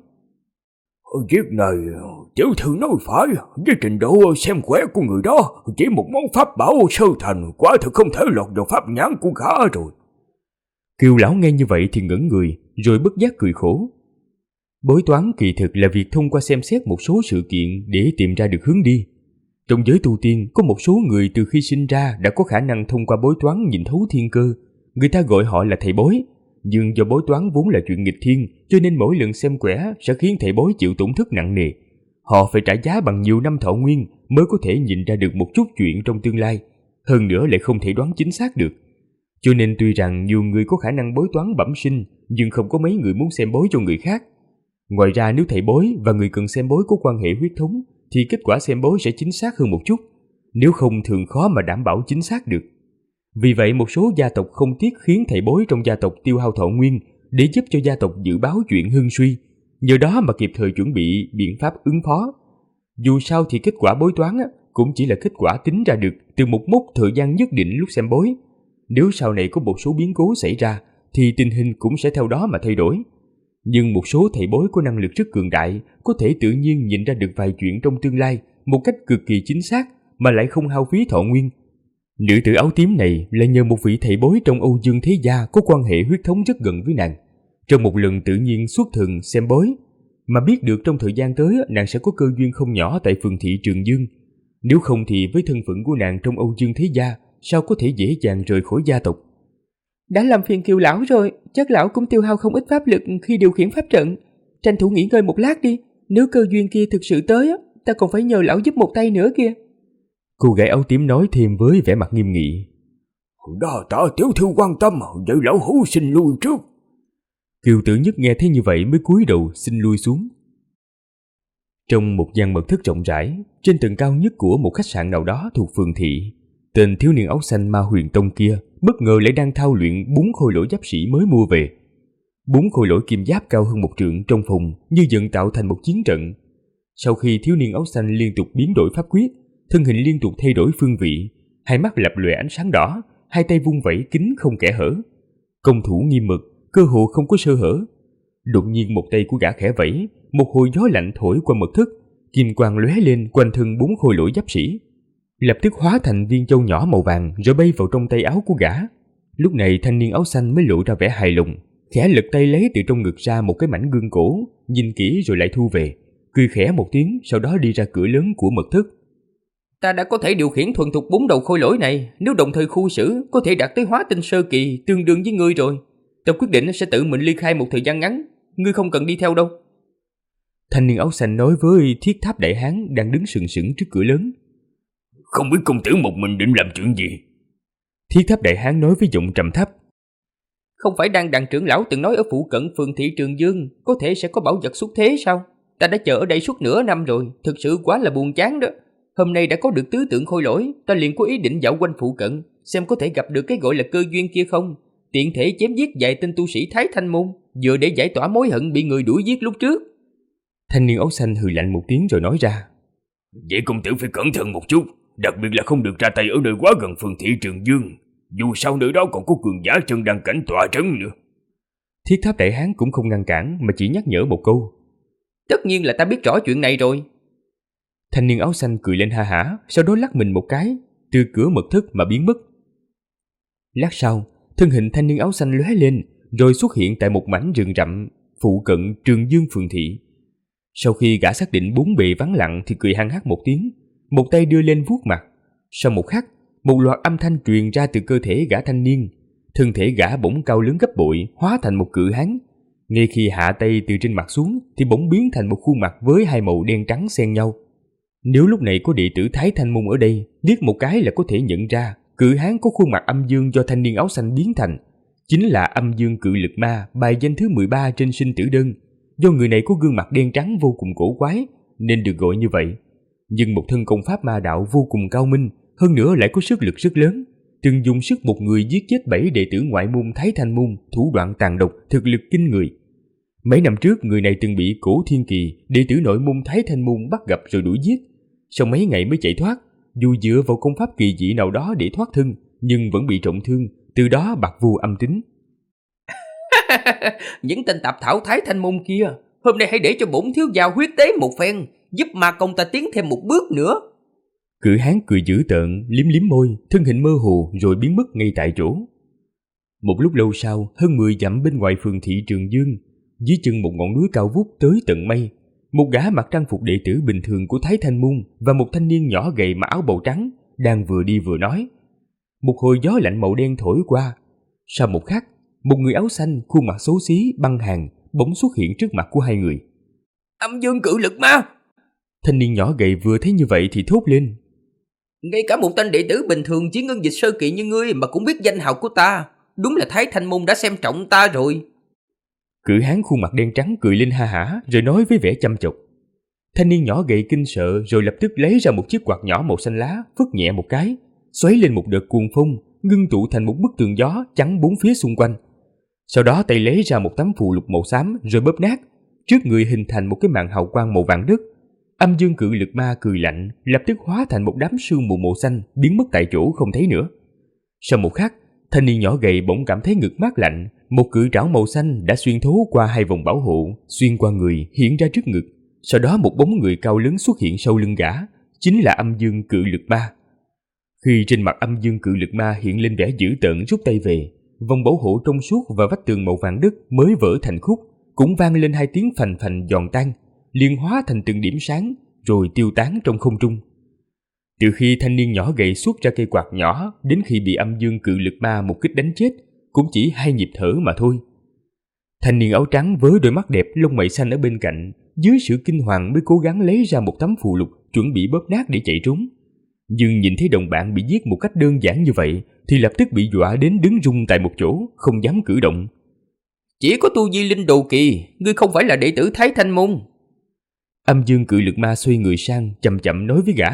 Việc này tiểu thư nói phải, với trình độ xem khỏe của người đó, chỉ một món pháp bảo sơ thành quả thực không thể lọt vào pháp nhãn của gã rồi. Kiều lão nghe như vậy thì ngẩn người, rồi bất giác cười khổ. Bói toán kỳ thực là việc thông qua xem xét một số sự kiện để tìm ra được hướng đi. Trong giới tu tiên có một số người từ khi sinh ra đã có khả năng thông qua bói toán nhìn thấu thiên cơ. Người ta gọi họ là thầy bói. Nhưng do bói toán vốn là chuyện nghịch thiên, cho nên mỗi lần xem quẻ sẽ khiến thầy bói chịu tổn thất nặng nề. Họ phải trả giá bằng nhiều năm thọ nguyên mới có thể nhìn ra được một chút chuyện trong tương lai, hơn nữa lại không thể đoán chính xác được. Cho nên tuy rằng nhiều người có khả năng bói toán bẩm sinh, nhưng không có mấy người muốn xem bói cho người khác. Ngoài ra nếu thầy bói và người cần xem bói có quan hệ huyết thống, thì kết quả xem bói sẽ chính xác hơn một chút, nếu không thường khó mà đảm bảo chính xác được. Vì vậy một số gia tộc không tiếc khiến thầy bói trong gia tộc tiêu hao thọ nguyên để giúp cho gia tộc dự báo chuyện hưng suy, nhờ đó mà kịp thời chuẩn bị biện pháp ứng phó. Dù sao thì kết quả bói toán cũng chỉ là kết quả tính ra được từ một mốc thời gian nhất định lúc xem bói. Nếu sau này có một số biến cố xảy ra thì tình hình cũng sẽ theo đó mà thay đổi. Nhưng một số thầy bói có năng lực rất cường đại, có thể tự nhiên nhìn ra được vài chuyện trong tương lai một cách cực kỳ chính xác mà lại không hao phí thọ nguyên. Nữ tử áo tím này là nhờ một vị thầy bói trong Âu Dương Thế Gia có quan hệ huyết thống rất gần với nàng. Trong một lần tự nhiên xuất thần xem bói, mà biết được trong thời gian tới nàng sẽ có cơ duyên không nhỏ tại phường thị Trường Dương. Nếu không thì với thân phận của nàng trong Âu Dương Thế Gia, sao có thể dễ dàng rời khỏi gia tộc. Đã làm phiền Kiều lão rồi, chắc lão cũng tiêu hao không ít pháp lực khi điều khiển pháp trận. Tranh thủ nghỉ ngơi một lát đi, nếu cơ duyên kia thực sự tới ta còn phải nhờ lão giúp một tay nữa kia. Cô gái áo tím nói thêm với vẻ mặt nghiêm nghị. Đa tạ tiểu thư quan tâm, vậy lão hữu xin lui trước. Kiều Tử Nhất nghe thấy như vậy mới cúi đầu xin lui xuống. Trong một gian mật thất rộng rãi, trên tầng cao nhất của một khách sạn nào đó thuộc phường thị, tên thiếu niên áo xanh Ma Huyền Tông kia bất ngờ lại đang thao luyện 4 khôi lỗi giáp sĩ mới mua về. 4 khôi lỗi kim giáp cao hơn 1 trượng trong phòng như dựng tạo thành một chiến trận. Sau khi thiếu niên áo xanh liên tục biến đổi pháp quyết, thân hình liên tục thay đổi phương vị, hai mắt lập lòe ánh sáng đỏ, hai tay vung vẩy kín không kẽ hở. Công thủ nghiêm mực, cơ hồ không có sơ hở. Đột nhiên một tay của gã khẽ vẫy, một hồi gió lạnh thổi qua mật thất, kim quang lóe lên quanh thân 4 khôi lỗi giáp sĩ, lập tức hóa thành viên châu nhỏ màu vàng rồi bay vào trong tay áo của gã. Lúc này thanh niên áo xanh mới lộ ra vẻ hài lòng, khẽ lật tay lấy từ trong ngực ra một cái mảnh gương cổ, nhìn kỹ rồi lại thu về, cười khẽ một tiếng, sau đó đi ra cửa lớn của mật thất. Ta đã có thể điều khiển thuần thục 4 đầu khôi lỗi này, nếu đồng thời khu xử có thể đạt tới hóa tinh sơ kỳ, tương đương với ngươi rồi. Ta quyết định sẽ tự mình ly khai một thời gian ngắn, ngươi không cần đi theo đâu. Thanh niên áo xanh nói với thiết tháp đại hán đang đứng sừng sững trước cửa lớn. Không biết công tử một mình định làm chuyện gì? Thiết tháp đại hán nói với giọng trầm thấp. Không phải đang đàn trưởng lão từng nói ở phụ cận phường thị Trường Dương có thể sẽ có bảo vật xuất thế sao? Ta đã chờ ở đây suốt nửa năm rồi, thực sự quá là buồn chán đó. Hôm nay đã có được tứ tượng khôi lỗi, ta liền có ý định dạo quanh phụ cận, xem có thể gặp được cái gọi là cơ duyên kia không. Tiện thể chém giết vài tên tu sĩ Thái Thanh môn, vừa để giải tỏa mối hận bị người đuổi giết lúc trước. Thanh niên áo xanh hừ lạnh một tiếng rồi nói ra. Vậy công tử phải cẩn thận một chút, đặc biệt là không được ra tay ở nơi quá gần phường thị Trường Dương. Dù sao nơi đó còn có cường giả chân đang cảnh tọa trấn nữa. Thiết tháp đại hán cũng không ngăn cản mà chỉ nhắc nhở một câu. Tất nhiên là ta biết rõ chuyện này rồi. Thanh niên áo xanh cười lên ha hả, sau đó lắc mình một cái, từ cửa mật thất mà biến mất. Lát sau, thân hình thanh niên áo xanh lóe lên, rồi xuất hiện tại một mảnh rừng rậm phụ cận Trường Dương phường thị. Sau khi gã xác định bốn bề vắng lặng thì cười hăng hắc một tiếng, một tay đưa lên vuốt mặt. Sau một khắc, một loạt âm thanh truyền ra từ cơ thể gã thanh niên. Thân thể gã bỗng cao lớn gấp bội, hóa thành một cự hán. Ngay khi hạ tay từ trên mặt xuống thì bỗng biến thành một khuôn mặt với hai màu đen trắng xen nhau. Nếu lúc này có đệ tử Thái Thanh môn ở đây, liếc một cái là có thể nhận ra cự hán có khuôn mặt âm dương do thanh niên áo xanh biến thành, chính là âm dương cự lực ma, bài danh thứ 13 trên sinh tử đơn. Do người này có gương mặt đen trắng vô cùng cổ quái nên được gọi như vậy. Nhưng một thân công pháp ma đạo vô cùng cao minh, hơn nữa lại có sức lực rất lớn, từng dùng sức một người giết chết 7 đệ tử ngoại môn Thái Thanh môn, thủ đoạn tàn độc, thực lực kinh người. Mấy năm trước người này từng bị Cổ Thiên Kỳ, đệ tử nội môn Thái Thanh môn bắt gặp rồi đuổi giết, sau mấy ngày mới chạy thoát. Dù dựa vào công pháp kỳ dị nào đó để thoát thân, nhưng vẫn bị trọng thương, từ đó bạc vô âm tính. Những tên tạp thảo Thái Thanh môn kia, hôm nay hãy để cho bổn thiếu gia huyết tế một phen, giúp ma công ta tiến thêm một bước nữa. Cự hán cười dữ tợn, liếm liếm môi, thân hình mơ hồ rồi biến mất ngay tại chỗ. Một lúc lâu sau, hơn 10 dặm bên ngoài phường thị Trường Dương, dưới chân một ngọn núi cao vút tới tận mây, một gã mặc trang phục đệ tử bình thường của Thái Thanh môn và một thanh niên nhỏ gầy mặc áo bào trắng đang vừa đi vừa nói. Một hồi gió lạnh màu đen thổi qua. Sau một khắc, một người áo xanh, khuôn mặt xấu xí, băng hàn bỗng xuất hiện trước mặt của hai người. Âm dương cự lực ma! Thanh niên nhỏ gầy vừa thấy như vậy thì thốt lên. Ngay cả một tên đệ tử bình thường chỉ ngân dịch sơ kỳ như ngươi mà cũng biết danh hào của ta. Đúng là Thái Thanh môn đã xem trọng ta rồi. Cự hán khuôn mặt đen trắng cười lên ha hả rồi nói với vẻ chăm chọc. Thanh niên nhỏ gầy kinh sợ rồi lập tức lấy ra một chiếc quạt nhỏ màu xanh lá, phất nhẹ một cái, xoáy lên một đợt cuồng phong, ngưng tụ thành một bức tường gió chắn bốn phía xung quanh. Sau đó tay lấy ra một tấm phù lục màu xám rồi bóp nát, trước người hình thành một cái màn hào quang màu vàng đất. Âm dương cự lực ma cười lạnh, lập tức hóa thành một đám sương mù màu xanh, biến mất tại chỗ không thấy nữa. Sau một khắc, thanh niên nhỏ gầy bỗng cảm thấy ngực mát lạnh, một cự trảo màu xanh đã xuyên thấu qua hai vòng bảo hộ, xuyên qua người hiện ra trước ngực. Sau đó một bóng người cao lớn xuất hiện sau lưng gã, chính là âm dương cự lực ma. Khi trên mặt âm dương cự lực ma hiện lên vẻ dữ tợn rút tay về, vòng bảo hộ trong suốt và vách tường màu vàng đất mới vỡ thành khúc, cũng vang lên hai tiếng phành phành giòn tan, liền hóa thành từng điểm sáng rồi tiêu tán trong không trung. Từ khi thanh niên nhỏ gầy xuất ra cây quạt nhỏ đến khi bị âm dương cự lực ma một kích đánh chết, cũng chỉ 2 nhịp thở mà thôi. Thanh niên áo trắng với đôi mắt đẹp lông mày xanh ở bên cạnh, dưới sự kinh hoàng mới cố gắng lấy ra một tấm phù lục chuẩn bị bóp nát để chạy trốn. Nhưng nhìn thấy đồng bạn bị giết một cách đơn giản như vậy thì lập tức bị dọa đến đứng run tại một chỗ, không dám cử động. Chỉ có tu vi linh đồ kỳ, ngươi không phải là đệ tử Thái Thanh môn. Âm dương cự lực ma xoay người sang, chậm chậm nói với gã.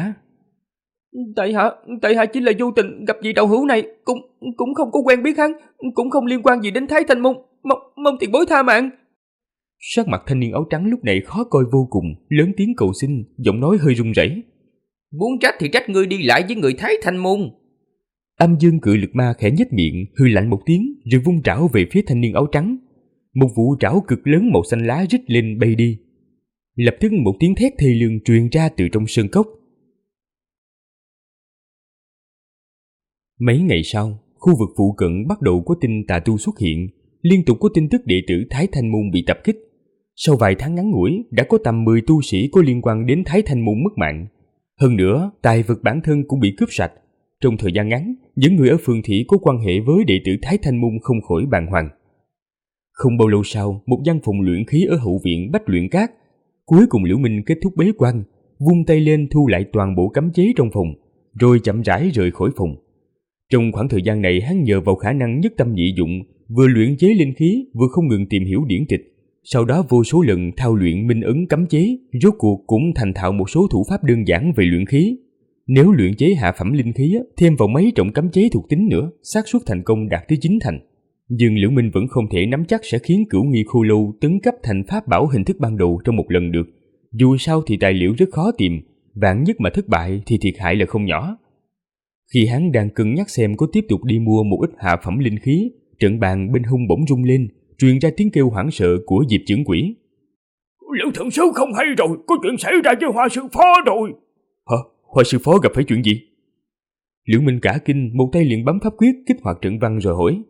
Tại hạ chỉ là vô tình gặp vị đạo hữu này, cũng không có quen biết hắn, cũng không liên quan gì đến Thái Thanh môn, mong tiền bối tha mạng. Sắc mặt thanh niên áo trắng lúc này khó coi vô cùng, lớn tiếng cầu xin, giọng nói hơi run rẩy. Muốn trách thì trách ngươi đi lại với người Thái Thanh môn. Âm dương cự lực ma khẽ nhếch miệng, hư lạnh một tiếng, rồi vung trảo về phía thanh niên áo trắng. Một vụ trảo cực lớn màu xanh lá rít lên bay đi. Lập tức một tiếng thét thê lương truyền ra từ trong sơn cốc. Mấy ngày sau, khu vực phụ cận bắt đầu có tin tà tu xuất hiện, liên tục có tin tức đệ tử Thái Thanh Môn bị tập kích. Sau vài tháng ngắn ngủi, đã có tầm 10 tu sĩ có liên quan đến Thái Thanh Môn mất mạng. Hơn nữa, tài vật bản thân cũng bị cướp sạch. Trong thời gian ngắn, những người ở phường thị có quan hệ với đệ tử Thái Thanh Môn không khỏi bàng hoàng. Không bao lâu sau, một văn phòng luyện khí ở hậu viện Bách Luyện Các. Cuối cùng Liễu Minh kết thúc bế quan, vung tay lên thu lại toàn bộ cấm chế trong phòng, rồi chậm rãi rời khỏi phòng. Trong khoảng thời gian này, hắn nhờ vào khả năng nhất tâm nhị dụng, vừa luyện chế linh khí, vừa không ngừng tìm hiểu điển tịch. Sau đó vô số lần thao luyện minh ấn cấm chế, rốt cuộc cũng thành thạo một số thủ pháp đơn giản về luyện khí. Nếu luyện chế hạ phẩm linh khí, thêm vào mấy trọng cấm chế thuộc tính nữa, xác suất thành công đạt tới 9 thành. Nhưng Liễu Minh vẫn không thể nắm chắc sẽ khiến Cửu Nghi Khô Lâu tấn cấp thành pháp bảo hình thức ban đầu trong một lần được. Dù sao thì tài liệu rất khó tìm, vạn nhất mà thất bại thì thiệt hại là không nhỏ. Khi hắn đang cân nhắc xem có tiếp tục đi mua một ít hạ phẩm linh khí, trận bàn bên hông bỗng rung lên, truyền ra tiếng kêu hoảng sợ của Diệp Chưởng Quỷ. Liễu thượng sư không hay rồi, có chuyện xảy ra với Hoa sư phó rồi. Hả? Hoa sư phó gặp phải chuyện gì? Liễu Minh cả kinh, một tay liền bấm pháp quyết kích hoạt trận văn rồi hỏi.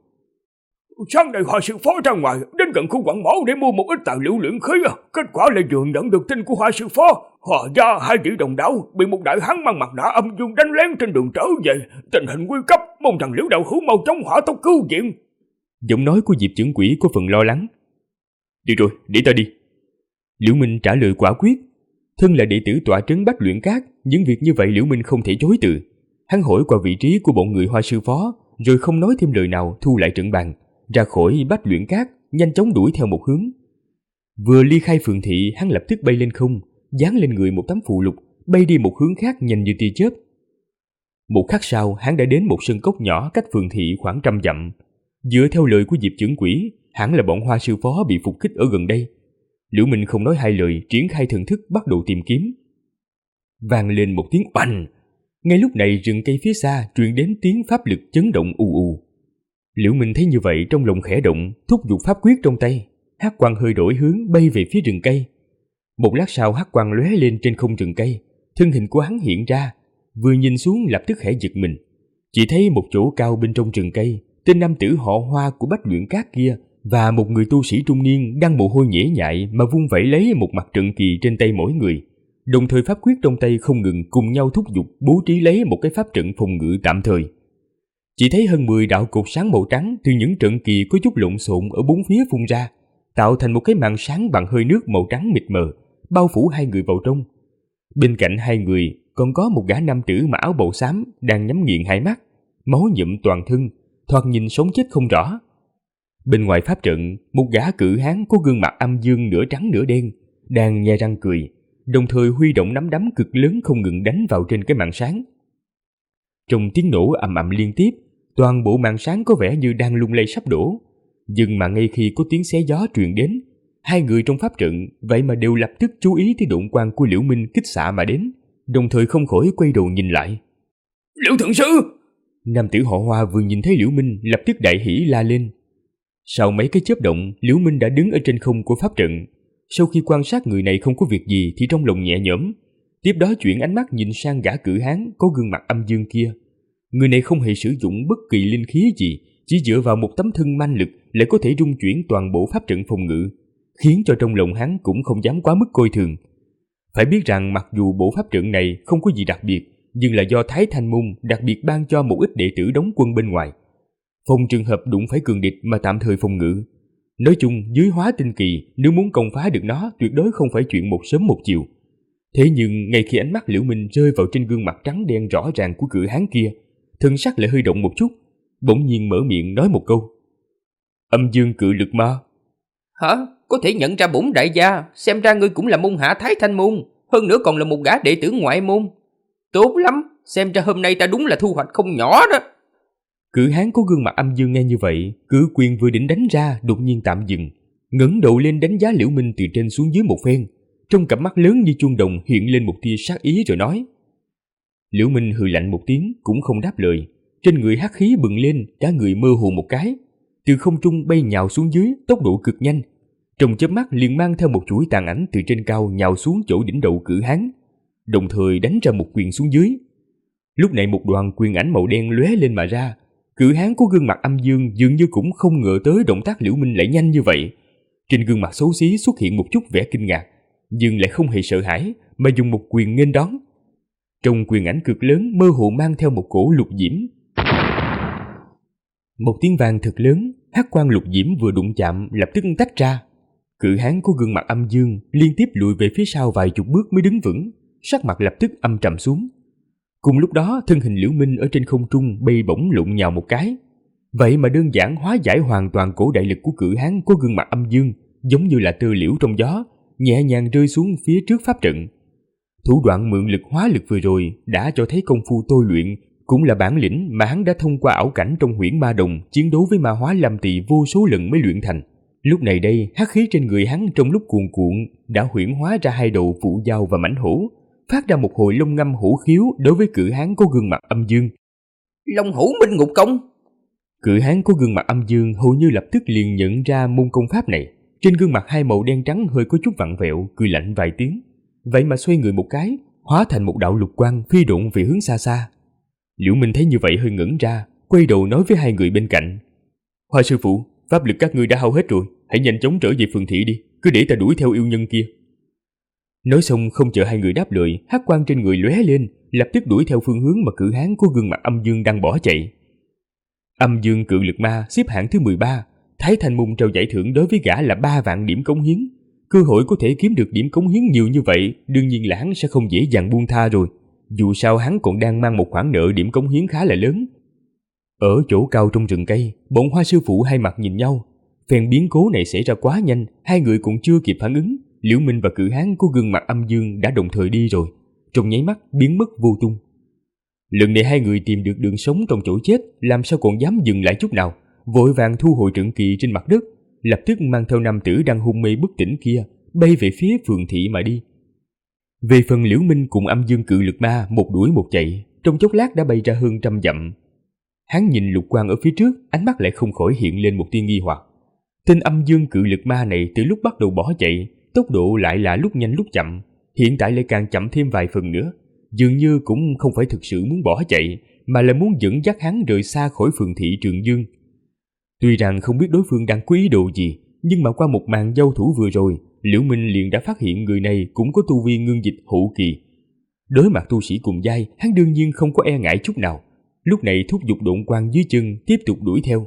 Sáng nay Hoa sư phó ra ngoài, đến gần khu quảng mẫu để mua một ít tài liệu luyện khí. Kết quả lại vừa nhận được tin của Hoa sư phó. Hòa gia hai vị đồng đạo bị một đại hán mang mặt nạ âm dương đánh lén trên đường trở về. Tình hình nguy cấp, mong rằng Liễu đạo hữu mau chóng hỏa tốc cứu viện. Giọng nói của Diệp Chưởng Quỷ có phần lo lắng. Đi rồi, để ta đi. Liễu Minh trả lời quả quyết. Thân là đệ tử tọa trấn Bách Luyện Các, những việc như vậy Liễu Minh không thể chối từ. Hắn hỏi qua vị trí của bọn người Hoa sư phó, rồi không nói thêm lời nào thu lại trận bàn, ra khỏi Bách Luyện Các, nhanh chóng đuổi theo một hướng. Vừa ly khai phường thị, hắn lập tức bay lên không, dán lên người một tấm phù lục, bay đi một hướng khác nhanh như tia chớp. Một khắc sau, hắn đã đến một sân cốc nhỏ cách phường thị khoảng 100 dặm. Dựa theo lời của Diệp Chưởng Quỷ, hẳn là bọn Hoa sư phó bị phục kích ở gần đây. Liễu Minh không nói hai lời, triển khai thần thức bắt đầu tìm kiếm. Vang lên một tiếng oanh. Ngay lúc này rừng cây phía xa truyền đến tiếng pháp lực chấn động ù ù. Liễu Minh thấy như vậy trong lòng khẽ động, thúc giục pháp quyết trong tay. Hắc quang hơi đổi hướng bay về phía rừng cây. Một lát sau hắc quang lóe lên trên không rừng cây, thân hình của hắn hiện ra. Vừa nhìn xuống lập tức khẽ giật mình. Chỉ thấy một chỗ cao bên trong rừng cây, tên nam tử họ Hoa của Bách Luyện Các kia và một người tu sĩ trung niên đang mồ hôi nhễ nhại mà vung vẩy lấy một mặt trận kỳ trên tay mỗi người. Đồng thời pháp quyết trong tay không ngừng cùng nhau thúc giục bố trí lấy một cái pháp trận phòng ngự tạm thời. Chỉ thấy hơn 10 đạo cột sáng màu trắng từ những trận kỳ có chút lộn xộn ở bốn phía phun ra, tạo thành một cái màn sáng bằng hơi nước màu trắng mịt mờ, bao phủ hai người vào trong. Bên cạnh hai người còn có một gã nam tử mặc áo bào xám đang nhắm nghiền hai mắt, máu nhuộm toàn thân, thoạt nhìn sống chết không rõ. Bên ngoài pháp trận, một gã cự hán có gương mặt âm dương nửa trắng nửa đen, đang nhe răng cười, đồng thời huy động nắm đấm cực lớn không ngừng đánh vào trên cái màn sáng. Trong tiếng nổ ầm ầm liên tiếp, toàn bộ màn sáng có vẻ như đang lung lay sắp đổ. Nhưng mà ngay khi có tiếng xé gió truyền đến, hai người trong pháp trận vậy mà đều lập tức chú ý tới độn quang của Liễu Minh kích xạ mà đến, đồng thời không khỏi quay đầu nhìn lại. Liễu thượng sư! Nam tử họ Hoa vừa nhìn thấy Liễu Minh lập tức đại hỉ la lên. Sau mấy cái chớp động, Liễu Minh đã đứng ở trên không của pháp trận. Sau khi quan sát người này không có việc gì thì trong lòng nhẹ nhõm. Tiếp đó chuyển ánh mắt nhìn sang gã cự hán có gương mặt âm dương kia. Người này không hề sử dụng bất kỳ linh khí gì, chỉ dựa vào một tấm thân manh lực lại có thể rung chuyển toàn bộ pháp trận phòng ngự, khiến cho trong lòng hắn cũng không dám quá mức coi thường. Phải biết rằng mặc dù bộ pháp trận này không có gì đặc biệt, nhưng là do Thái Thanh Môn đặc biệt ban cho một ít đệ tử đóng quân bên ngoài, phòng trường hợp đụng phải cường địch mà tạm thời phòng ngự. Nói chung, dưới hóa tinh kỳ, nếu muốn công phá được nó tuyệt đối không phải chuyện một sớm một chiều. Thế nhưng ngay khi ánh mắt Liễu Minh rơi vào trên gương mặt trắng đen rõ ràng của cự hán kia, thân sắc lại hơi động một chút, bỗng nhiên mở miệng nói một câu. Âm dương cự lực ma. Hả? Có thể nhận ra bổn đại gia, xem ra ngươi cũng là môn hạ Thái Thanh Môn, hơn nữa còn là một gã đệ tử ngoại môn. Tốt lắm, xem ra hôm nay ta đúng là thu hoạch không nhỏ đó. Cự hán có gương mặt âm dương nghe như vậy, cử quyền vừa định đánh ra đột nhiên tạm dừng, ngẩng đầu lên đánh giá Liễu Minh từ trên xuống dưới một phen, trong cặp mắt lớn như chuông đồng hiện lên một tia sát ý rồi nói. Liễu Minh hừ lạnh một tiếng cũng không đáp lời, trên người hắc khí bừng lên, cả người mơ hồ một cái, từ không trung bay nhào xuống dưới tốc độ cực nhanh, trong chớp mắt liền mang theo một chuỗi tàn ảnh từ trên cao nhào xuống chỗ đỉnh đầu cự hán, đồng thời đánh ra một quyền xuống dưới. Lúc này một đoàn quyền ảnh màu đen lóe lên mà ra, Cự hán có gương mặt âm dương dường như cũng không ngờ tới động tác Liễu Minh lại nhanh như vậy. Trên gương mặt xấu xí xuất hiện một chút vẻ kinh ngạc, nhưng lại không hề sợ hãi mà dùng một quyền nghênh đón. Trong quyền ảnh cực lớn mơ hồ mang theo một cổ lục diễm. Một tiếng vang thật lớn, hắc quang lục diễm vừa đụng chạm lập tức tách ra. Cự hán có gương mặt âm dương liên tiếp lùi về phía sau vài chục bước mới đứng vững, sắc mặt lập tức âm trầm xuống. Cùng lúc đó, thân hình Liễu Minh ở trên không trung bay bổng lụng nhào một cái. Vậy mà đơn giản hóa giải hoàn toàn cổ đại lực của cự hán có gương mặt âm dương, giống như là tơ liễu trong gió, nhẹ nhàng rơi xuống phía trước pháp trận. Thủ đoạn mượn lực hóa lực vừa rồi đã cho thấy công phu tôi luyện, cũng là bản lĩnh mà hắn đã thông qua ảo cảnh trong huyễn ma đồng chiến đấu với ma hóa Lam Tỳ vô số lần mới luyện thành. Lúc này đây, hắc khí trên người hắn trong lúc cuồn cuộn đã huyễn hóa ra hai đầu phụ dao và mãnh hổ, phát ra một hồi long ngâm hổ khiếu đối với cự hán có gương mặt âm dương. Long hổ minh ngục công. Cự hán có gương mặt âm dương hầu như lập tức liền nhận ra môn công pháp này. Trên gương mặt hai màu đen trắng hơi có chút vặn vẹo, cười lạnh vài tiếng. Vậy mà xoay người một cái, hóa thành một đạo lục quang phi độn về hướng xa xa. Liễu Minh thấy như vậy hơi ngẩn ra, quay đầu nói với hai người bên cạnh: Hoa sư phụ, pháp lực các ngươi đã hao hết rồi, hãy nhanh chóng trở về phường thị đi, cứ để ta đuổi theo yêu nhân kia. Nói xong không chờ hai người đáp lời, hắc quang trên người lóe lên, lập tức đuổi theo phương hướng mà cự hán có gương mặt âm dương đang bỏ chạy. Âm dương cự lực ma xếp hạng thứ 13, Thái Thanh Môn trao giải thưởng đối với gã là 3 vạn điểm cống hiến. Cơ hội có thể kiếm được điểm cống hiến nhiều như vậy, đương nhiên là hắn sẽ không dễ dàng buông tha rồi. Dù sao hắn còn đang mang một khoản nợ điểm cống hiến khá là lớn. Ở chỗ cao trong rừng cây, bọn Hoa sư phụ hai mặt nhìn nhau. Phen biến cố này xảy ra quá nhanh, hai người cũng chưa kịp phản ứng. Liễu Minh và cự hán có gương mặt âm dương đã đồng thời đi rồi, trong nháy mắt biến mất vô tung. Lần này hai người tìm được đường sống trong chỗ chết, làm sao còn dám dừng lại chút nào, vội vàng thu hồi trận kỳ trên mặt đất, lập tức mang theo nam tử đang hôn mê bất tỉnh kia bay về phía phường thị mà đi. Về phần Liễu Minh cùng âm dương cự lực ma một đuổi một chạy, trong chốc lát đã bay ra hơn 100 dặm. Hắn nhìn lục quang ở phía trước, ánh mắt lại không khỏi hiện lên một tia nghi hoặc. Tên âm dương cự lực ma này từ lúc bắt đầu bỏ chạy, tốc độ lại là lúc nhanh lúc chậm, hiện tại lại càng chậm thêm vài phần nữa, dường như cũng không phải thực sự muốn bỏ chạy, mà là muốn dẫn dắt hắn rời xa khỏi phường thị Trường Dương. Tuy rằng không biết đối phương đang có ý đồ gì, nhưng mà qua một màn giao thủ vừa rồi, Liễu Minh liền đã phát hiện người này cũng có tu vi ngưng dịch hậu kỳ. Đối mặt tu sĩ cùng giai, hắn đương nhiên không có e ngại chút nào. Lúc này thúc giục độn quang dưới chân tiếp tục đuổi theo.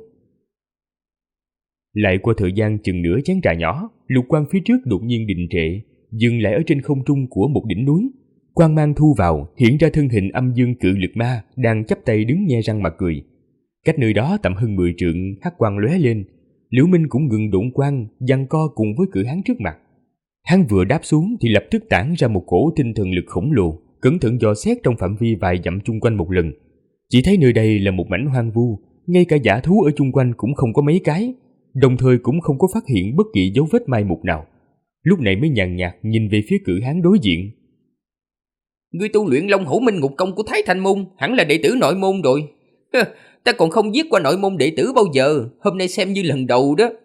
Lại qua thời gian chừng nửa chén trà nhỏ, lục quang phía trước đột nhiên đình trệ, dừng lại ở trên không trung của một đỉnh núi. Quang mang thu vào, hiện ra thân hình âm dương cự lực ma đang chắp tay đứng nhe răng mà cười. Cách nơi đó tầm hơn 10 trượng, hắc quang lóe lên. Liễu Minh cũng ngừng độn quang, giằng co cùng với cự hán trước mặt. Hắn vừa đáp xuống thì lập tức tản ra một cổ tinh thần lực khổng lồ, cẩn thận dò xét trong phạm vi vài dặm chung quanh một lần. Chỉ thấy nơi đây là một mảnh hoang vu, ngay cả dã thú ở chung quanh cũng không có mấy cái, đồng thời cũng không có phát hiện bất kỳ dấu vết mai một nào. Lúc này mới nhàn nhạt nhìn về phía cự hán đối diện. Ngươi tu luyện Long Hổ Minh Ngục Công của Thái Thanh Môn, hẳn là đệ tử nội môn rồi. Ta còn không giết qua nội môn đệ tử bao giờ, hôm nay xem như lần đầu đó.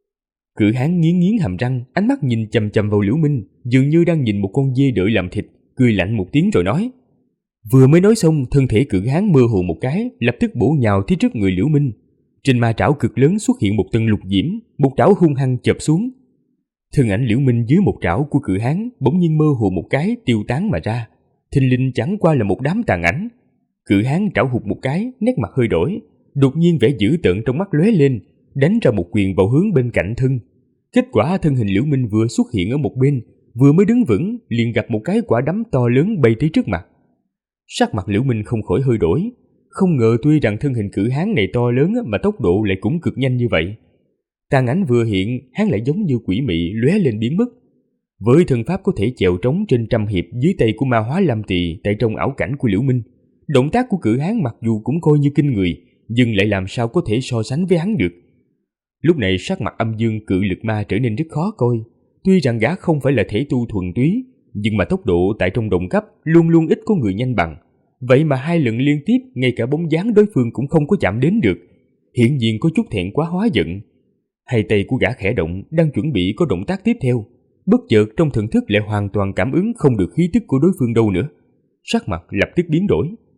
Cự hán nghiến nghiến hàm răng, ánh mắt nhìn chằm chằm vào Liễu Minh, dường như đang nhìn một con dê đợi làm thịt, cười lạnh một tiếng rồi nói. Vừa mới nói xong, thân thể cự hán mơ hồ một cái, lập tức bổ nhào phía trước người Liễu Minh. Trên ma trảo cực lớn xuất hiện một tầng lục diễm, một trảo hung hăng chộp xuống. Thân ảnh Liễu Minh dưới một trảo của cự hán bỗng nhiên mơ hồ một cái tiêu tán mà ra, thình lình chẳng qua là một đám tàn ảnh. Cự hán trảo hụt một cái, nét mặt hơi đổi, đột nhiên vẻ dữ tợn trong mắt lóe lên, đánh ra một quyền vào hướng bên cạnh thân. Kết quả thân hình Liễu Minh vừa xuất hiện ở một bên, vừa mới đứng vững liền gặp một cái quả đấm to lớn bay tới trước mặt. Sắc mặt Liễu Minh không khỏi hơi đổi, không ngờ tuy rằng thân hình cự hán này to lớn mà tốc độ lại cũng cực nhanh như vậy. Tàn ảnh vừa hiện, hắn lại giống như quỷ mị lóe lên biến mất. Với thân pháp có thể chèo trống trên 100 hiệp dưới tay của ma hóa Lam Tỳ tại trong ảo cảnh của Liễu Minh, động tác của cự hán mặc dù cũng coi như kinh người, nhưng lại làm sao có thể so sánh với hắn được. Lúc này sắc mặt âm dương cự lực ma trở nên rất khó coi. Tuy rằng gã không phải là thể tu thuần túy, nhưng mà tốc độ tại trong đồng cấp luôn luôn ít có người nhanh bằng. Vậy mà 2 lần liên tiếp ngay cả bóng dáng đối phương cũng không có chạm đến được, hiển nhiên có chút thẹn quá hóa giận. Hai tay của gã khẽ động, đang chuẩn bị có động tác tiếp theo, bất chợt trong thần thức lại hoàn toàn cảm ứng không được khí tức của đối phương đâu nữa. Sắc mặt lập tức biến đổi.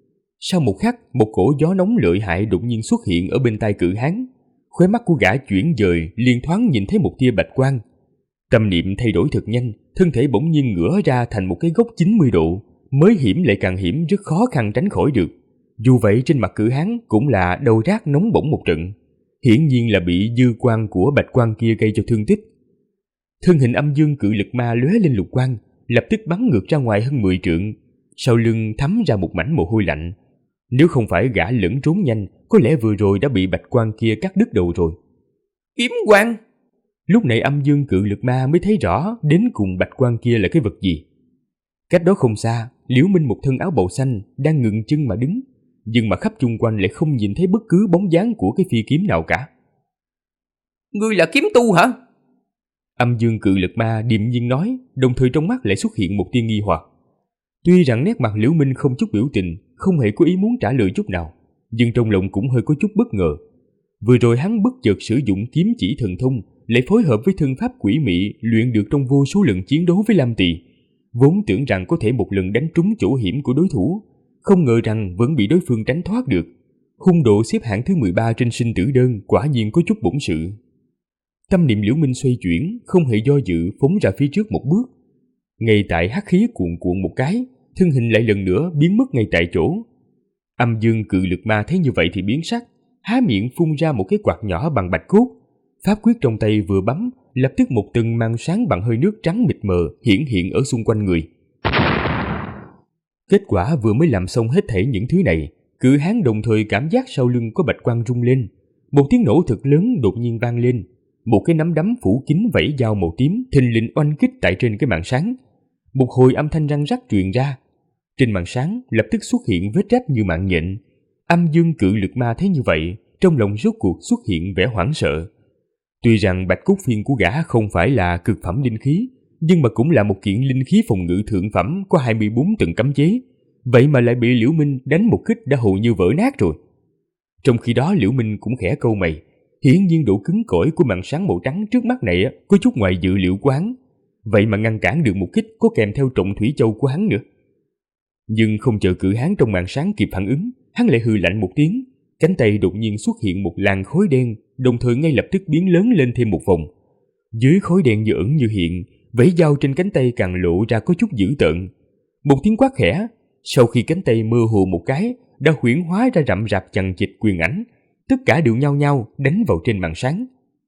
Sau một khắc, một cổ gió nóng lợi hại đột nhiên xuất hiện ở bên tai Cự Hán. Khóe mắt của gã chuyển dời, liền thoáng nhìn thấy một tia bạch quang. Tâm niệm thay đổi thật nhanh, thân thể bỗng nhiên ngửa ra thành một cái góc 90 độ, mới hiểm lại càng hiểm, rất khó khăn tránh khỏi được. Dù vậy trên mặt Cự Hán cũng là đầu rát nóng bỏng một trận, hiển nhiên là bị dư quang của bạch quang kia gây cho thương tích. Thân hình âm dương cự lực ma lóe lên lục quang, lập tức bắn ngược ra ngoài hơn 10 trượng, sau lưng thấm ra một mảnh mồ hôi lạnh. Nếu không phải gã lẫn trốn nhanh, có lẽ vừa rồi đã bị bạch quang kia cắt đứt đầu rồi. Kiếm quang! Lúc này âm dương cự lực ma mới thấy rõ đến cùng bạch quang kia là cái vật gì. Cách đó không xa, Liễu Minh một thân áo bào xanh đang ngừng chân mà đứng, nhưng mà khắp chung quanh lại không nhìn thấy bất cứ bóng dáng của cái phi kiếm nào cả. Ngươi là kiếm tu hả? Âm dương cự lực ma điềm nhiên nói, đồng thời trong mắt lại xuất hiện một tia nghi hoặc. Tuy rằng nét mặt Liễu Minh không chút biểu tình, không hề có ý muốn trả lời chút nào, nhưng trong lòng cũng hơi có chút bất ngờ. Vừa rồi hắn bất chợt sử dụng kiếm chỉ thần thông, lại phối hợp với thân pháp quỷ mị luyện được trong vô số lần chiến đấu với Lam Tỳ, vốn tưởng rằng có thể một lần đánh trúng chỗ hiểm của đối thủ, không ngờ rằng vẫn bị đối phương tránh thoát được. Hung độ xếp hạng thứ 13 trên sinh tử đơn, quả nhiên có chút bổn sự. Tâm niệm Liễu Minh xoay chuyển, không hề do dự phóng ra phía trước một bước. Ngay tại hắc khí cuồn cuộn một cái, thân hình lại lần nữa biến mất ngay tại chỗ. Âm dương cự lực ma thấy như vậy thì biến sắc, há miệng phun ra một cái quạt nhỏ bằng bạch cốt. Pháp quyết trong tay vừa bấm, lập tức một tầng màn sáng bằng hơi nước trắng mịt mờ hiển hiện ở xung quanh người. Kết quả vừa mới làm xong hết thảy những thứ này, Cự Hán đồng thời cảm giác sau lưng có bạch quang rung lên. Một tiếng nổ thật lớn đột nhiên vang lên. Một cái nắm đấm phủ kín vảy dao màu tím thình lình oanh kích tại trên cái màn sáng. Một hồi âm thanh răng rắc truyền ra. Trên màn sáng lập tức xuất hiện vết rách như mạng nhện. Âm dương cự lực ma thấy như vậy, trong lòng rốt cuộc xuất hiện vẻ hoảng sợ. Tuy rằng bạch cốt phiên của gã không phải là cực phẩm linh khí, nhưng mà cũng là một kiện linh khí phòng ngự thượng phẩm có 24 tầng cấm chế. Vậy mà lại bị Liễu Minh đánh một kích đã hầu như vỡ nát rồi. Trong khi đó Liễu Minh cũng khẽ cau mày. Hiển nhiên độ cứng cỏi của màn sáng màu trắng trước mắt này có chút ngoài dự liệu của hắn. Vậy mà ngăn cản được một kích có kèm theo trọng thủy châu của hắn nữa. Nhưng không chờ Cự Hán trong màn sáng kịp phản ứng, hắn lại hừ lạnh một tiếng. Cánh tay đột nhiên xuất hiện một làn khói đen, đồng thời ngay lập tức biến lớn lên thêm một vòng. Dưới khói đen như ẩn như hiện, vảy dao trên cánh tay càng lộ ra có chút dữ tợn. Một tiếng quát khẽ, sau khi cánh tay mơ hồ một cái, đã huyễn hóa ra rậm rạp chằng chịt quyền ảnh. Tất cả đều nhao nhao đánh vào trên màn sáng.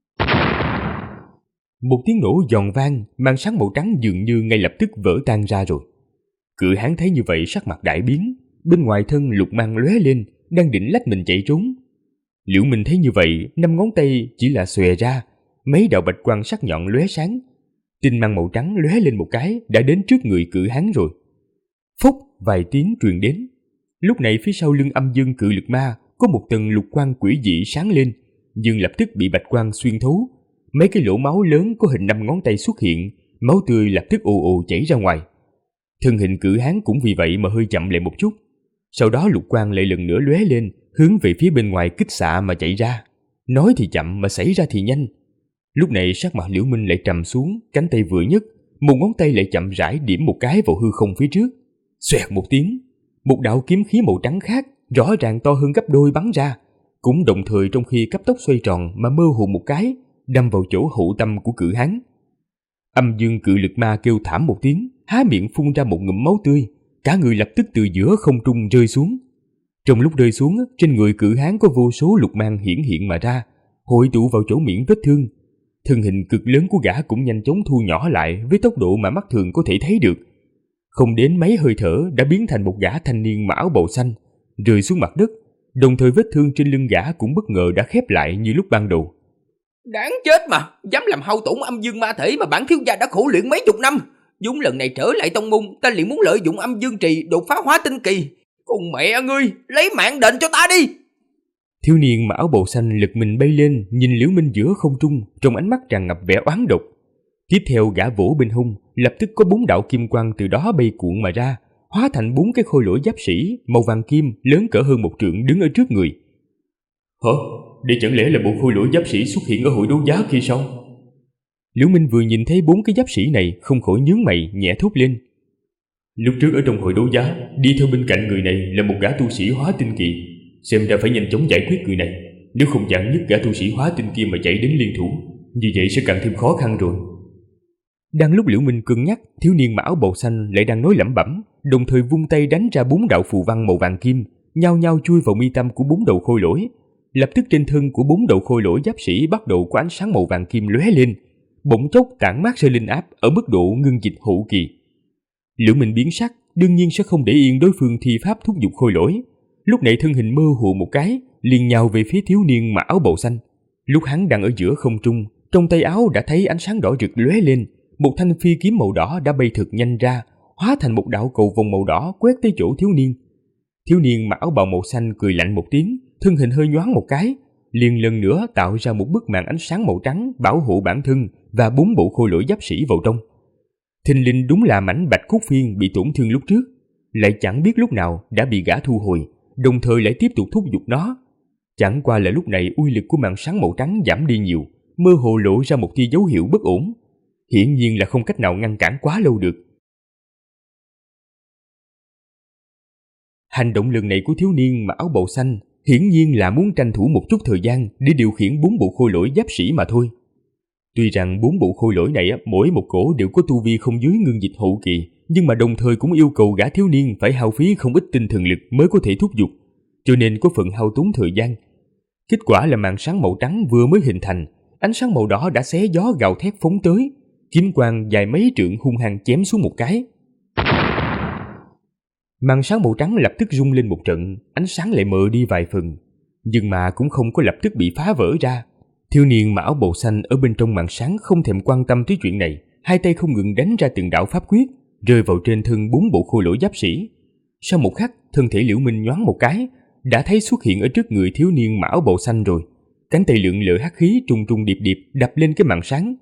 Một tiếng nổ giòn vang, màn sáng màu trắng dường như ngay lập tức vỡ tan ra rồi. Cự Hán thấy như vậy sắc mặt đại biến, bên ngoài thân lục mang lóe lên, đang định lách mình chạy trốn. Liễu Minh thấy như vậy, 5 ngón tay chỉ là xòe ra, mấy đạo bạch quang sắc nhọn lóe sáng. Tinh mang màu trắng lóe lên một cái, đã đến trước người Cự Hán rồi. Phốc, vài tiếng truyền đến. Lúc này phía sau lưng âm dương cự lực ma có một tầng lục quang quỷ dị sáng lên, nhưng lập tức bị bạch quang xuyên thấu. Mấy cái lỗ máu lớn có hình 5 ngón tay xuất hiện, máu tươi lập tức ồ ồ chảy ra ngoài. Thân hình Cự Hán cũng vì vậy mà hơi chậm lại một chút. Sau đó lục quang lại lần nữa lóe lên, hướng về phía bên ngoài kích xạ mà chạy ra. Nói thì chậm mà xảy ra thì nhanh. Lúc này sắc mặt Liễu Minh lại trầm xuống, cánh tay vừa nhấc, một ngón tay lại chậm rãi điểm một cái vào hư không phía trước. Xoẹt một tiếng, một đạo kiếm khí màu trắng khác, rõ ràng to hơn gấp đôi bắn ra, cũng đồng thời trong khi cấp tốc xoay tròn mà mơ hồ một cái, đâm vào chỗ hậu tâm của Cự Hán. Âm dương cự lực ma kêu thảm một tiếng, há miệng phun ra một ngụm máu tươi, cả người lập tức từ giữa không trung rơi xuống. Trong lúc rơi xuống, trên người Cự Hán có vô số lục mang hiển hiện mà ra, hội tụ vào chỗ miệng vết thương. Thân hình cực lớn của gã cũng nhanh chóng thu nhỏ lại với tốc độ mà mắt thường có thể thấy được. Không đến mấy hơi thở đã biến thành một gã thanh niên mặc áo bào xanh, rơi xuống mặt đất, đồng thời vết thương trên lưng gã cũng bất ngờ đã khép lại như lúc ban đầu. Đáng chết mà, dám làm hao tổn âm dương ma thể mà bản thiếu gia đã khổ luyện mấy chục năm. Dũng lần này trở lại tông môn, ta liền muốn lợi dụng âm dương trì đột phá hóa tinh kỳ. Con mẹ ngươi, lấy mạng đền cho ta đi. Thiếu niên mặc áo bào xanh lật mình bay lên, nhìn Liễu Minh giữa không trung, trong ánh mắt tràn ngập vẻ oán độc. Tiếp theo gã vỗ bên hông, lập tức có 4 đạo kim quang từ đó bay cuộn mà ra, hóa thành 4 cái khôi lỗi giáp sĩ màu vàng kim lớn cỡ hơn 1 trượng đứng ở trước người. Hả? Đây chẳng lẽ là bộ khôi lỗi giáp sĩ xuất hiện ở hội đấu giá kia sao? Liễu Minh vừa nhìn thấy 4 cái giáp sĩ này không khỏi nhướng mày nhẹ thốt lên. Lúc trước ở trong hội đấu giá, đi theo bên cạnh người này là một gã tu sĩ hóa tinh kỳ, xem ra phải nhanh chóng giải quyết người này, nếu không vạn nhất gã tu sĩ hóa tinh kia mà chạy đến liên thủ, như vậy sẽ càng thêm khó khăn rồi. Đang lúc Liễu Minh cân nhắc, thiếu niên mặc áo bào xanh lại đang nói lẩm bẩm, đồng thời vung tay đánh ra 4 đạo phù văn màu vàng kim, nhao nhao chui vào mi tâm của 4 đầu khôi lỗi. Lập tức trên thân của 4 đầu khôi lỗi giáp sĩ bắt đầu có ánh sáng màu vàng kim lóe lên, bỗng chốc tản mát ra linh áp ở mức độ ngưng dịch hậu kỳ. Liễu Minh biến sắc, đương nhiên sẽ không để yên đối phương thi pháp thúc giục khôi lỗi. Lúc này thân hình mơ hồ một cái, liền nhào về phía thiếu niên mặc áo bào xanh. Lúc hắn đang ở giữa không trung, trong tay áo đã thấy ánh sáng đỏ rực lóe lên, một thanh phi kiếm màu đỏ đã bay thật nhanh ra, hóa thành một đạo cầu vồng màu đỏ quét tới chỗ thiếu niên. Thiếu niên mặc áo bào màu xanh cười lạnh một tiếng, thân hình hơi nhoáng một cái, liền lần nữa tạo ra một bức màn ánh sáng màu trắng bảo hộ bản thân và 4 bộ khôi lỗi giáp sĩ vào trong. Thình lình đúng là mảnh bạch cốt phiên bị tổn thương lúc trước, lại chẳng biết lúc nào đã bị gã thu hồi, đồng thời lại tiếp tục thúc giục nó. Chẳng qua là lúc này uy lực của màn sáng màu trắng giảm đi nhiều, mơ hồ lộ ra một tia dấu hiệu bất ổn. Hiển nhiên là không cách nào ngăn cản quá lâu được. Hành động lần này của thiếu niên mặc áo bào xanh hiển nhiên là muốn tranh thủ một chút thời gian để điều khiển 4 bộ khôi lỗi giáp sĩ mà thôi. Tuy rằng 4 bộ khôi lỗi này mỗi một cổ đều có tu vi không dưới ngưng dịch hậu kỳ, nhưng mà đồng thời cũng yêu cầu gã thiếu niên phải hao phí không ít tinh thần lực mới có thể thúc giục, cho nên có phần hao tốn thời gian. Kết quả là màn sáng màu trắng vừa mới hình thành, ánh sáng màu đỏ đã xé gió gào thét phóng tới, kiếm quang dài mấy trượng hung hăng chém xuống một cái. Màn sáng màu trắng lập tức rung lên một trận, ánh sáng lại mờ đi vài phần, nhưng mà cũng không có lập tức bị phá vỡ ra. Thiếu niên mặc áo bào xanh ở bên trong màn sáng không thèm quan tâm tới chuyện này, hai tay không ngừng đánh ra từng đạo pháp quyết, rơi vào trên thân 4 bộ khôi lỗi giáp sĩ. Sau một khắc, thân thể Liễu Minh nhoáng một cái, đã thấy xuất hiện ở trước người thiếu niên mặc áo bào xanh rồi. Cánh tay lượn lờ hắc khí trùng trùng điệp điệp đập lên cái màn sáng.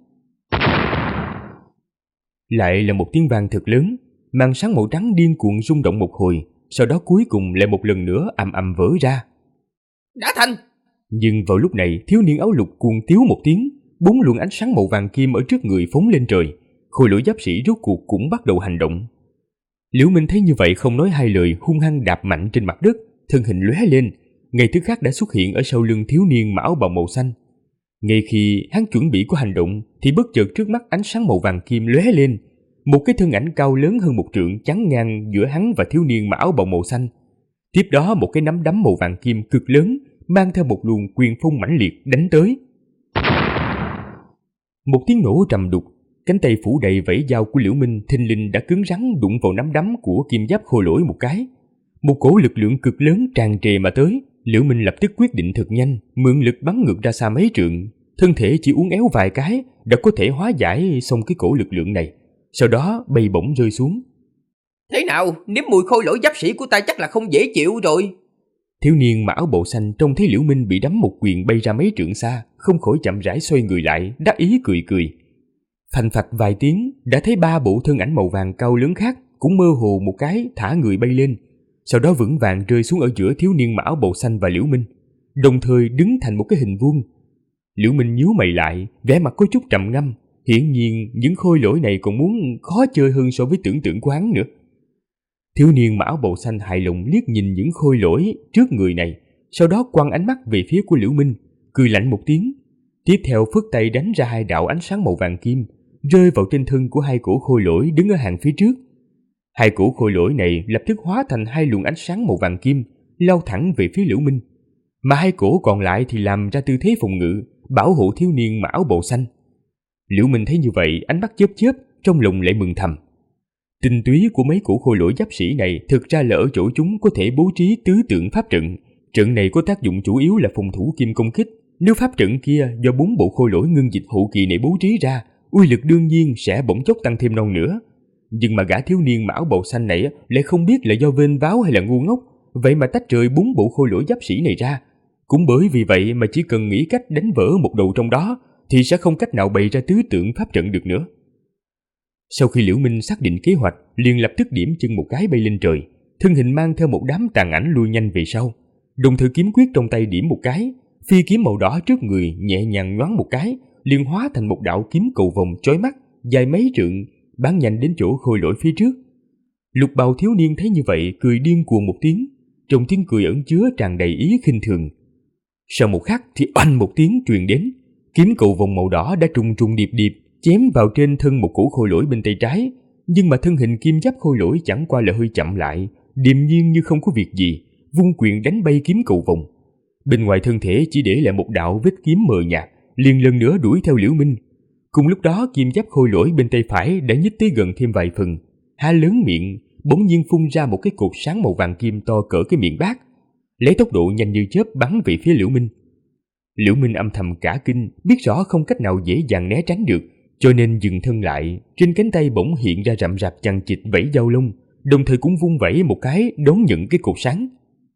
Lại là một tiếng vang thật lớn, màn sáng màu trắng điên cuồng rung động một hồi, sau đó cuối cùng lại một lần nữa ầm ầm vỡ ra. Đã thành! Nhưng vào lúc này, thiếu niên áo lục cuồng tiếu một tiếng, 4 luồng ánh sáng màu vàng kim ở trước người phóng lên trời, khôi lỗi giáp sĩ rốt cuộc cũng bắt đầu hành động. Liễu Minh thấy như vậy không nói hai lời, hung hăng đạp mạnh trên mặt đất, thân hình lóe lên, ngay tức khắc đã xuất hiện ở sau lưng thiếu niên mặc áo bào màu xanh. Ngay khi hắn chuẩn bị có hành động thì bất chợt trước mắt ánh sáng màu vàng kim lóe lên, một cái thân ảnh cao lớn hơn 1 trượng chắn ngang giữa hắn và thiếu niên mặc áo bào màu xanh. Tiếp đó một cái nắm đấm màu vàng kim cực lớn mang theo một luồng quyền phong mãnh liệt đánh tới. Một tiếng nổ trầm đục, cánh tay phủ đầy vảy dao của Liễu Minh thình lình đã cứng rắn đụng vào nắm đấm của kim giáp khôi lỗi một cái. Một cỗ lực lượng cực lớn tràn trề mà tới, Liễu Minh lập tức quyết định thật nhanh, mượn lực bắn ngược ra xa mấy trượng, thân thể chỉ uốn éo vài cái đã có thể hóa giải xong cái cỗ lực lượng này, sau đó bay bổng rơi xuống. Thế nào, nếm mùi khôi lỗi giáp sĩ của ta chắc là không dễ chịu rồi. Thiếu niên mặc áo bào xanh trông thấy Liễu Minh bị đấm một quyền bay ra mấy trượng xa, không khỏi chậm rãi xoay người lại, đắc ý cười cười. Phành phạch vài tiếng, đã thấy 3 bộ thân ảnh màu vàng cao lớn khác cũng mơ hồ một cái thả người bay lên, sau đó vững vàng rơi xuống ở giữa thiếu niên mặc áo bào xanh và Liễu Minh, đồng thời đứng thành một cái hình vuông. Liễu Minh nhíu mày lại, vẻ mặt có chút trầm ngâm, hiển nhiên những khôi lỗi này còn muốn khó chơi hơn so với tưởng tượng của hắn nữa. Thiếu niên mặc áo bào xanh hài lòng liếc nhìn những khôi lỗi trước người này, sau đó quăng ánh mắt về phía của Liễu Minh, cười lạnh một tiếng, tiếp theo phất tay đánh ra 2 đạo ánh sáng màu vàng kim, rơi vào trên thân của 2 cổ khôi lỗi đứng ở hàng phía trước. 2 cổ khôi lỗi này lập tức hóa thành 2 luồng ánh sáng màu vàng kim, lao thẳng về phía Liễu Minh, mà 2 cổ còn lại thì làm ra tư thế phòng ngự, bảo hộ thiếu niên mặc áo bào xanh. Liễu Minh thấy như vậy, ánh mắt chớp chớp, trong lòng lại mừng thầm. Tinh túy của mấy cổ khôi lỗi giáp sĩ này thực ra là ở chỗ chúng có thể bố trí tứ tượng pháp trận. Trận này có tác dụng chủ yếu là phòng thủ kim công kích. Nếu pháp trận kia do 4 bộ khôi lỗi ngưng dịch hậu kỳ này bố trí ra, uy lực đương nhiên sẽ bỗng chốc tăng thêm non nữa. Nhưng mà gã thiếu niên mặc áo bào xanh này lại không biết là do vênh váo hay là ngu ngốc, vậy mà tách rời 4 bộ khôi lỗi giáp sĩ này ra. Cũng bởi vì vậy mà chỉ cần nghĩ cách đánh vỡ một đầu trong đó thì sẽ không cách nào bày ra tứ tượng pháp trận được nữa. Sau khi Liễu Minh xác định kế hoạch, liền lập tức điểm chân một cái bay lên trời, thân hình mang theo một đám tàn ảnh lui nhanh về sau, đồng thời kiếm quyết trong tay điểm một cái, phi kiếm màu đỏ trước người nhẹ nhàng nhoáng một cái, liền hóa thành một đạo kiếm cầu vồng chói mắt, dài mấy trượng, bắn nhanh đến chỗ khôi lỗi phía trước. Lục bào thiếu niên thấy như vậy cười điên cuồng một tiếng, trong tiếng cười ẩn chứa tràn đầy ý khinh thường. Sau một khắc thì oanh một tiếng truyền đến, kiếm cầu vồng màu đỏ đã trùng trùng điệp điệp chém vào trên thân một cổ khôi lỗi bên tay trái, nhưng mà thân hình kim giáp khôi lỗi chẳng qua là hơi chậm lại, điềm nhiên như không có việc gì, vung quyền đánh bay kiếm cầu vồng. Bên ngoài thân thể chỉ để lại một đạo vết kiếm mờ nhạt, liền lần nữa đuổi theo Liễu Minh. Cùng lúc đó kim giáp khôi lỗi bên tay phải đã nhích tới gần thêm vài phần, há lớn miệng, bỗng nhiên phun ra một cái cột sáng màu vàng kim to cỡ cái miệng bát, lấy tốc độ nhanh như chớp bắn về phía Liễu Minh. Liễu Minh âm thầm cả kinh, biết rõ không cách nào dễ dàng né tránh được, cho nên dừng thân lại. Trên cánh tay bỗng hiện ra rậm rạp chằng chịt vảy dao lông, đồng thời cũng vung vẩy một cái đón nhận cái cột sáng.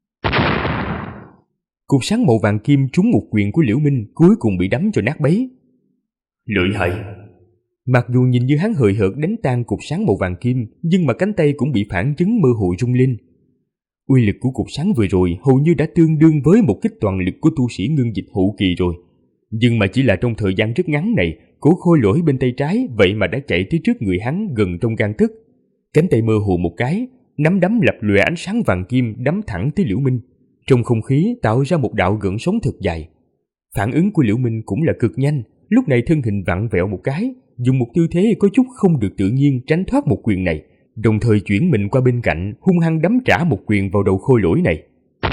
Cột sáng màu vàng kim trúng một quyền của Liễu Minh, cuối cùng bị đấm cho nát bấy. Lợi hại! Mặc dù nhìn như hắn hời hợt đánh tan cột sáng màu vàng kim, nhưng mà cánh tay cũng bị phản chấn mơ hồ rung lên. Uy lực của cột sáng vừa rồi hầu như đã tương đương với một kích toàn lực của tu sĩ ngưng dịch hậu kỳ rồi. Nhưng mà chỉ là trong thời gian rất ngắn này, cổ khôi lỗi bên tay trái vậy mà đã chạy tới trước người hắn gần trong gang tấc. Cánh tay mơ hồ một cái, nắm đấm lập lòe ánh sáng vàng kim đấm thẳng tới Liễu Minh. Trong không khí tạo ra một đạo gợn sóng thật dài. Phản ứng của Liễu Minh cũng là cực nhanh, lúc này thân hình vặn vẹo một cái, dùng một tư thế có chút không được tự nhiên tránh thoát một quyền này, đồng thời chuyển mình qua bên cạnh, hung hăng đấm trả một quyền vào đầu khôi lỗi này.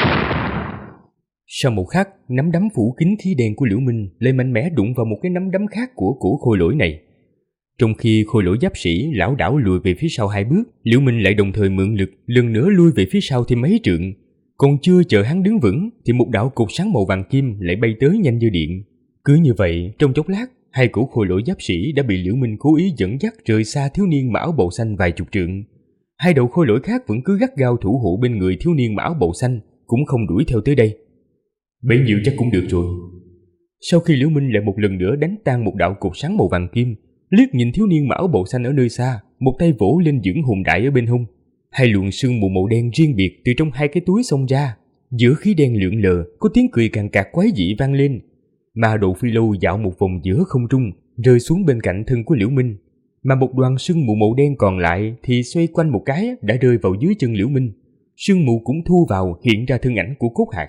Sau một khắc, nắm đấm phủ kín khí đen của Liễu Minh lại mạnh mẽ đụng vào một cái nắm đấm khác của cổ khôi lỗi này. Trong khi khôi lỗi giáp sĩ lảo đảo lùi về phía sau 2 bước, Liễu Minh lại đồng thời mượn lực lần nữa lui về phía sau thêm mấy trượng. Còn chưa chờ hắn đứng vững thì một đạo cột sáng màu vàng kim lại bay tới nhanh như điện. Cứ như vậy, trong chốc lát, 2 cổ khôi lỗi giáp sĩ đã bị Liễu Minh cố ý dẫn dắt rời xa thiếu niên mặc áo bầu xanh vài chục trượng. 2 đầu khôi lỗi khác vẫn cứ gắt gao thủ hộ bên người thiếu niên mặc áo bầu xanh, cũng không đuổi theo tới đây. Bấy nhiêu chắc cũng được rồi. Sau khi Liễu Minh lại một lần nữa đánh tan một đạo cột sáng màu vàng kim, liếc nhìn thiếu niên mặc áo bầu xanh ở nơi xa, một tay vỗ lên dưỡng hồn đại ở bên hông. 2 luồng sương mù màu đen riêng biệt từ trong 2 cái túi xông ra, giữa khí đen lượn lờ có tiếng cười càng cạc quái dị vang lên. Ma độ phi lâu dạo một vòng giữa không trung, rơi xuống bên cạnh thân của Liễu Minh, mà một đoàn sương mù màu đen còn lại thì xoay quanh một cái đã rơi vào dưới chân Liễu Minh. Sương mù cũng thu vào, hiện ra thân ảnh của Cốt Hạc.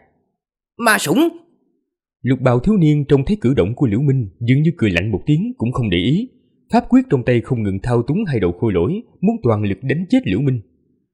Ma sủng! Lục bào thiếu niên trông thấy cử động của Liễu Minh, dường như cười lạnh một tiếng cũng không để ý, pháp quyết trong tay không ngừng thao túng 2 đầu khôi lỗi, muốn toàn lực đánh chết Liễu Minh.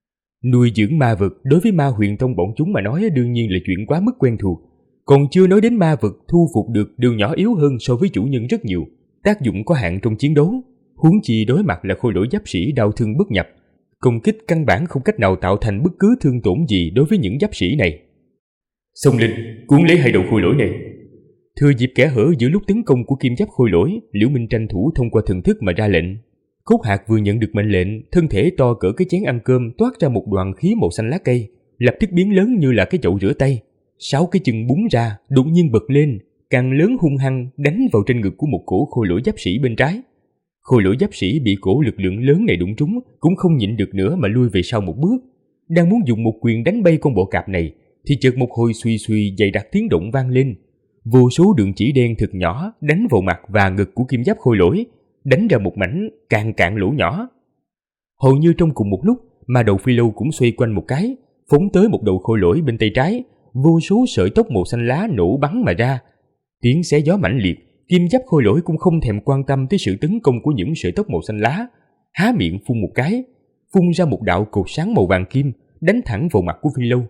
Nuôi dưỡng ma vật đối với ma huyền tông bọn chúng mà nói đương nhiên là chuyện quá mức quen thuộc. Còn chưa nói đến ma vật thu phục được đều nhỏ yếu hơn so với chủ nhân rất nhiều, tác dụng có hạn trong chiến đấu. Huống chi đối mặt là khôi lỗi giáp sĩ đau thương bất nhập, công kích căn bản không cách nào tạo thành bất cứ thương tổn gì đối với những giáp sĩ này. Xông lên, cuốn lấy 2 đầu khôi lỗi này. Thừa dịp kẽ hở giữa lúc tấn công của kim giáp khôi lỗi, Liễu Minh tranh thủ thông qua thần thức mà ra lệnh. Cốt Hạc vừa nhận được mệnh lệnh, thân thể to cỡ cái chén ăn cơm toát ra một đoàn khí màu xanh lá cây, lập tức biến lớn như là cái chậu rửa tay. 6 cái chân búng ra, đột nhiên bật lên, càng lớn hung hăng đánh vào trên ngực của một cổ khôi lỗi giáp sĩ bên trái. Khôi lỗi giáp sĩ bị cổ lực lượng lớn này đụng trúng, cũng không nhịn được nữa mà lui về sau một bước. Đang muốn dùng một quyền đánh bay con bọ cạp này, thì chợt một hồi suy suy dày đặc tiếng động vang lên. Vô số đường chỉ đen thật nhỏ đánh vào mặt và ngực của kim giáp khôi lỗi, đánh ra một mảnh càng cạn lỗ nhỏ. Hầu như trong cùng một lúc, ma đầu phi lâu cũng xoay quanh một cái, phóng tới một đầu khôi lỗi bên tay trái. Vô số sợi tóc màu xanh lá nổ bắn mà ra, tiếng xé gió mãnh liệt. Kim giáp khôi lỗi cũng không thèm quan tâm tới sự tấn công của những sợi tóc màu xanh lá, há miệng phun một cái, phun ra một đạo cột sáng màu vàng kim đánh thẳng vào mặt của phi lâu.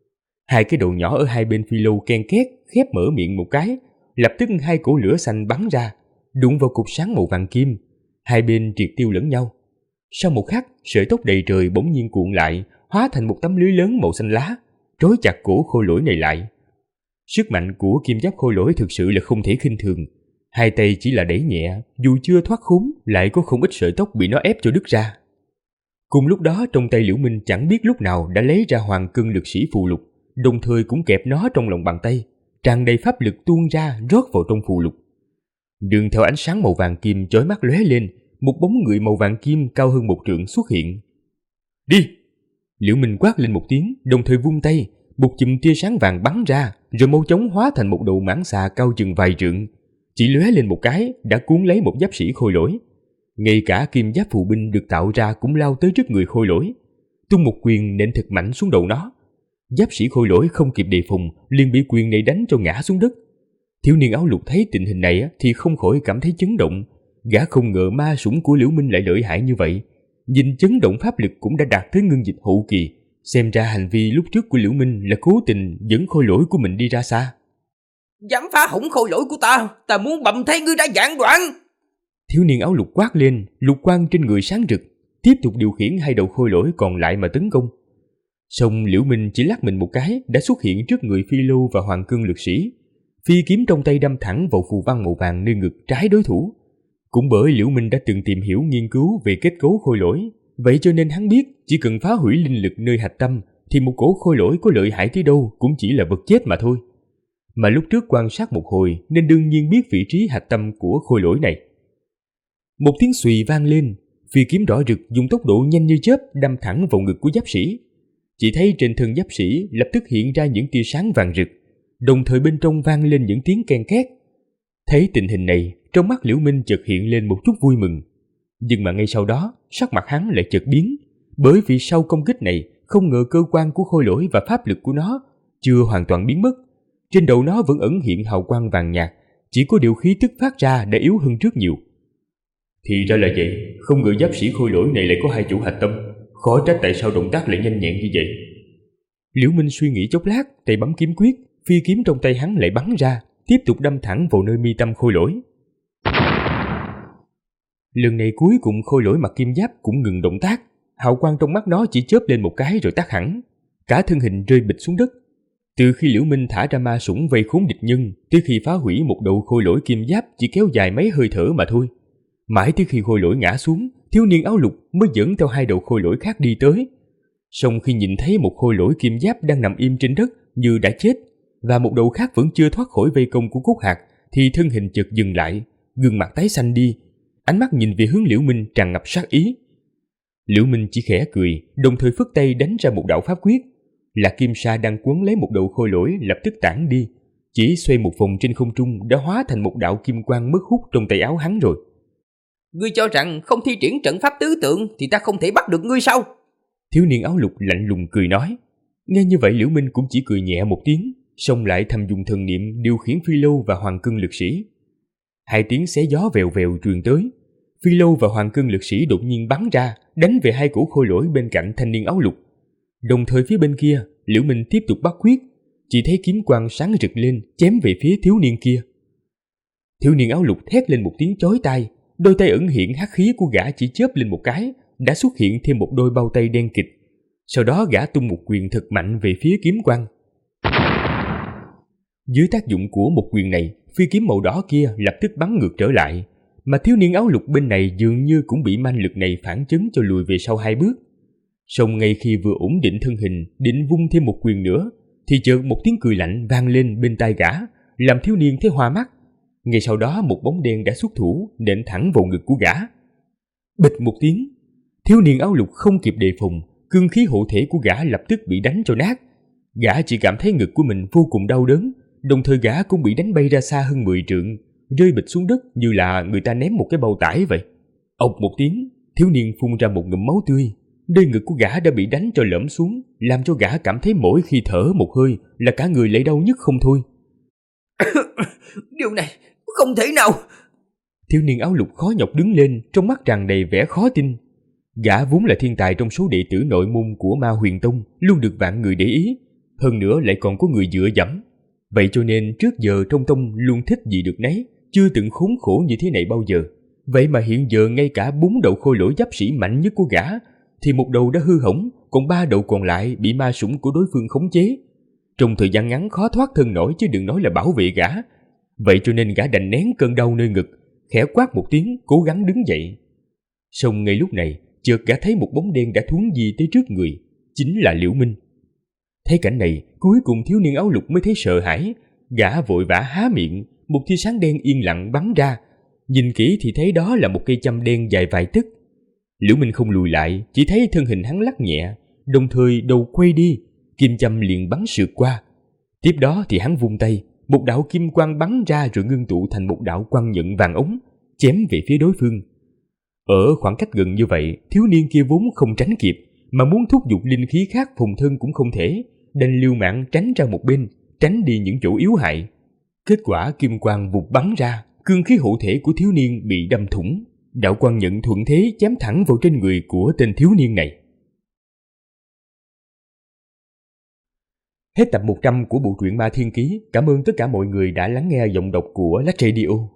2 cái đầu nhỏ ở hai bên phi lâu ken két khép mở miệng một cái, lập tức 2 cổ lửa xanh bắn ra, đụng vào cột sáng màu vàng kim, hai bên triệt tiêu lẫn nhau. Sau một khắc, sợi tóc đầy trời bỗng nhiên cuộn lại, hóa thành một tấm lưới lớn màu xanh lá, trói chặt cổ khôi lỗi này lại. Sức mạnh của kim giáp khôi lỗi thực sự là không thể khinh thường. 2 tay chỉ là đẩy nhẹ, dù chưa thoát khốn, lại có không ít sợi tóc bị nó ép cho đứt ra. Cùng lúc đó, trong tay Liễu Minh chẳng biết lúc nào đã lấy ra hoàng cân lực sĩ phù lục, đồng thời cũng kẹp nó trong lòng bàn tay, tràn đầy pháp lực tuôn ra rót vào trong phù lục. Đường theo ánh sáng màu vàng kim chói mắt lóe lên, một bóng người màu vàng kim cao hơn 1 trượng xuất hiện. Đi! Liễu Minh quát lên một tiếng, đồng thời vung tay, một chùm tia sáng vàng bắn ra, rồi mau chóng hóa thành một đầu mãng xà cao chừng vài trượng, chỉ lóe lên một cái đã cuốn lấy một giáp sĩ khôi lỗi. Ngay cả kim giáp phù binh được tạo ra cũng lao tới trước người khôi lỗi. tung một quyền nện thật mạnh xuống đầu nó. Giáp sĩ khôi lỗi không kịp đề phòng, liền bị quyền này đánh cho ngã xuống đất. Thiếu niên áo lục thấy tình hình này thì không khỏi cảm thấy chấn động. Gã không ngờ ma sủng của Liễu Minh lại lợi hại như vậy. Nhìn chấn động pháp lực cũng đã đạt tới ngưng dịch hậu kỳ. Xem ra hành vi lúc trước của Liễu Minh là cố tình dẫn khôi lỗi của mình đi ra xa. Dám phá hỏng khôi lỗi của ta muốn bầm thay ngươi ra vạn đoạn. Thiếu niên áo lục quát lên, lục quang trên người sáng rực, tiếp tục điều khiển hai đầu khôi lỗi còn lại mà tấn công. Song Liễu Minh chỉ lắc mình một cái đã xuất hiện trước người Phi Lô và Hoàng Cương lực sĩ. Phi kiếm trong tay đâm thẳng vào phù văn màu vàng nơi ngực trái đối thủ. Cũng bởi Liễu Minh đã từng tìm hiểu nghiên cứu về kết cấu khôi lỗi, vậy cho nên hắn biết chỉ cần phá hủy linh lực nơi hạch tâm thì một cổ khôi lỗi có lợi hại tới đâu cũng chỉ là vật chết mà thôi. Mà lúc trước quan sát một hồi nên đương nhiên biết vị trí hạch tâm của khôi lỗi này. Một tiếng xùy vang lên, phi kiếm đỏ rực dùng tốc độ nhanh như chớp đâm thẳng vào ngực của giáp sĩ. Chỉ thấy trên thân giáp sĩ lập tức hiện ra những tia sáng vàng rực, đồng thời bên trong vang lên những tiếng ken két. Thấy tình hình này, trong mắt Liễu Minh chợt hiện lên một chút vui mừng. Nhưng mà ngay sau đó, sắc mặt hắn lại chợt biến, bởi vì sau công kích này, không ngờ cơ quan của khôi lỗi và pháp lực của nó chưa hoàn toàn biến mất. Trên đầu nó vẫn ẩn hiện hào quang vàng nhạt, chỉ có điều khí tức phát ra đã yếu hơn trước nhiều. Thì ra là vậy, không ngờ giáp sĩ khôi lỗi này lại có hai chủ hạch tâm, khó trách tại sao động tác lại nhanh nhẹn như vậy. Liễu Minh suy nghĩ chốc lát, tay bấm kiếm quyết, phi kiếm trong tay hắn lại bắn ra, tiếp tục đâm thẳng vào nơi mi tâm khôi lỗi. Lần này cuối cùng khôi lỗi mặc kim giáp cũng ngừng động tác, hào quang trong mắt nó chỉ chớp lên một cái rồi tắt hẳn, cả thân hình rơi bịch xuống đất. Từ khi Liễu Minh thả ra ma sủng vây khốn địch nhân, tới khi phá hủy một đầu khôi lỗi kim giáp chỉ kéo dài mấy hơi thở mà thôi. Mãi tới khi khôi lỗi ngã xuống, thiếu niên áo lục mới dẫn theo hai đầu khôi lỗi khác đi tới. Song khi nhìn thấy một khôi lỗi kim giáp đang nằm im trên đất như đã chết, và một đầu khác vẫn chưa thoát khỏi vây công của Cốt Hạc, thì thân hình chợt dừng lại, gương mặt tái xanh đi, ánh mắt nhìn về hướng Liễu Minh tràn ngập sát ý. Liễu Minh chỉ khẽ cười, đồng thời phất tay đánh ra một đạo pháp quyết. Là kim sa đang quấn lấy một đầu khôi lỗi lập tức tản đi, chỉ xoay một vòng trên không trung đã hóa thành một đạo kim quang mất hút trong tay áo hắn rồi. Ngươi cho rằng không thi triển trận pháp tứ tượng thì ta không thể bắt được ngươi sao? Thiếu niên áo lục lạnh lùng cười nói. Nghe như vậy Liễu Minh cũng chỉ cười nhẹ một tiếng, xong lại thầm dùng thần niệm điều khiển Phi Lâu và Hoàng Cương lực sĩ. Hai tiếng xé gió vèo vèo truyền tới. Phi Lâu và Hoàng Cương lực sĩ đột nhiên bắn ra, đánh về hai cổ khôi lỗi bên cạnh thanh niên áo lục. Đồng thời phía bên kia, Liễu Minh tiếp tục bắt quyết, chỉ thấy kiếm quang sáng rực lên, chém về phía thiếu niên kia. Thiếu niên áo lục thét lên một tiếng chói tai, đôi tay ẩn hiện hắc khí của gã chỉ chớp lên một cái, đã xuất hiện thêm một đôi bao tay đen kịt. Sau đó gã tung một quyền thật mạnh về phía kiếm quang. Dưới tác dụng của một quyền này, phi kiếm màu đỏ kia lập tức bắn ngược trở lại, mà thiếu niên áo lục bên này dường như cũng bị manh lực này phản chấn cho lùi về sau hai bước. Song ngay khi vừa ổn định thân hình, định vung thêm một quyền nữa, thì chợt một tiếng cười lạnh vang lên bên tai gã, làm thiếu niên thấy hoa mắt. Ngay sau đó một bóng đen đã xuất thủ, nện thẳng vào ngực của gã. Bịch một tiếng, thiếu niên áo lục không kịp đề phòng, cương khí hộ thể của gã lập tức bị đánh cho nát. Gã chỉ cảm thấy ngực của mình vô cùng đau đớn, đồng thời gã cũng bị đánh bay ra xa hơn 10 trượng, rơi bịch xuống đất như là người ta ném một cái bao tải vậy. Ộc một tiếng, thiếu niên phun ra một ngụm máu tươi. Nơi ngực của gã đã bị đánh cho lõm xuống, làm cho gã cảm thấy mỗi khi thở một hơi là cả người lại đau nhức không thôi. Điều này không thể nào. Thiếu niên áo lục khó nhọc đứng lên, trong mắt tràn đầy vẻ khó tin. Gã vốn là thiên tài trong số đệ tử nội môn của Ma Huyền Tông, luôn được vạn người để ý, hơn nữa lại còn có người dựa dẫm. Vậy cho nên trước giờ trong tông luôn thích gì được nấy, chưa từng khốn khổ như thế này bao giờ. Vậy mà hiện giờ ngay cả 4 đầu khôi lỗi giáp sĩ mạnh nhất của gã thì một đầu đã hư hỏng, còn 3 đầu còn lại bị ma sủng của đối phương khống chế. Trong thời gian ngắn khó thoát thân nổi chứ đừng nói là bảo vệ gã. Vậy cho nên gã đành nén cơn đau nơi ngực, khẽ quát một tiếng, cố gắng đứng dậy. Song ngay lúc này, chợt gã thấy một bóng đen đã thuấn di tới trước người, chính là Liễu Minh. Thấy cảnh này, cuối cùng thiếu niên áo lục mới thấy sợ hãi, gã vội vã há miệng, một tia sáng đen yên lặng bắn ra. Nhìn kỹ thì thấy đó là một cây châm đen dài vài tấc. Liễu Minh không lùi lại, chỉ thấy thân hình hắn lắc nhẹ, đồng thời đầu quay đi, kim châm liền bắn sượt qua. Tiếp đó thì hắn vung tay, một đạo kim quang bắn ra rồi ngưng tụ thành một đạo quang nhận vàng ống, chém về phía đối phương. Ở khoảng cách gần như vậy, thiếu niên kia vốn không tránh kịp, mà muốn thúc giục linh khí khác phùng thân cũng không thể, đành liều mạng tránh ra một bên, tránh đi những chỗ yếu hại. Kết quả kim quang vụt bắn ra, cương khí hộ thể của thiếu niên bị đâm thủng. Đạo quang nhận thuận thế chém thẳng vào trên người của tên thiếu niên này. Hết tập 100 của bộ truyện Ma Thiên Ký. Cảm ơn tất cả mọi người đã lắng nghe giọng đọc của Lách Radio.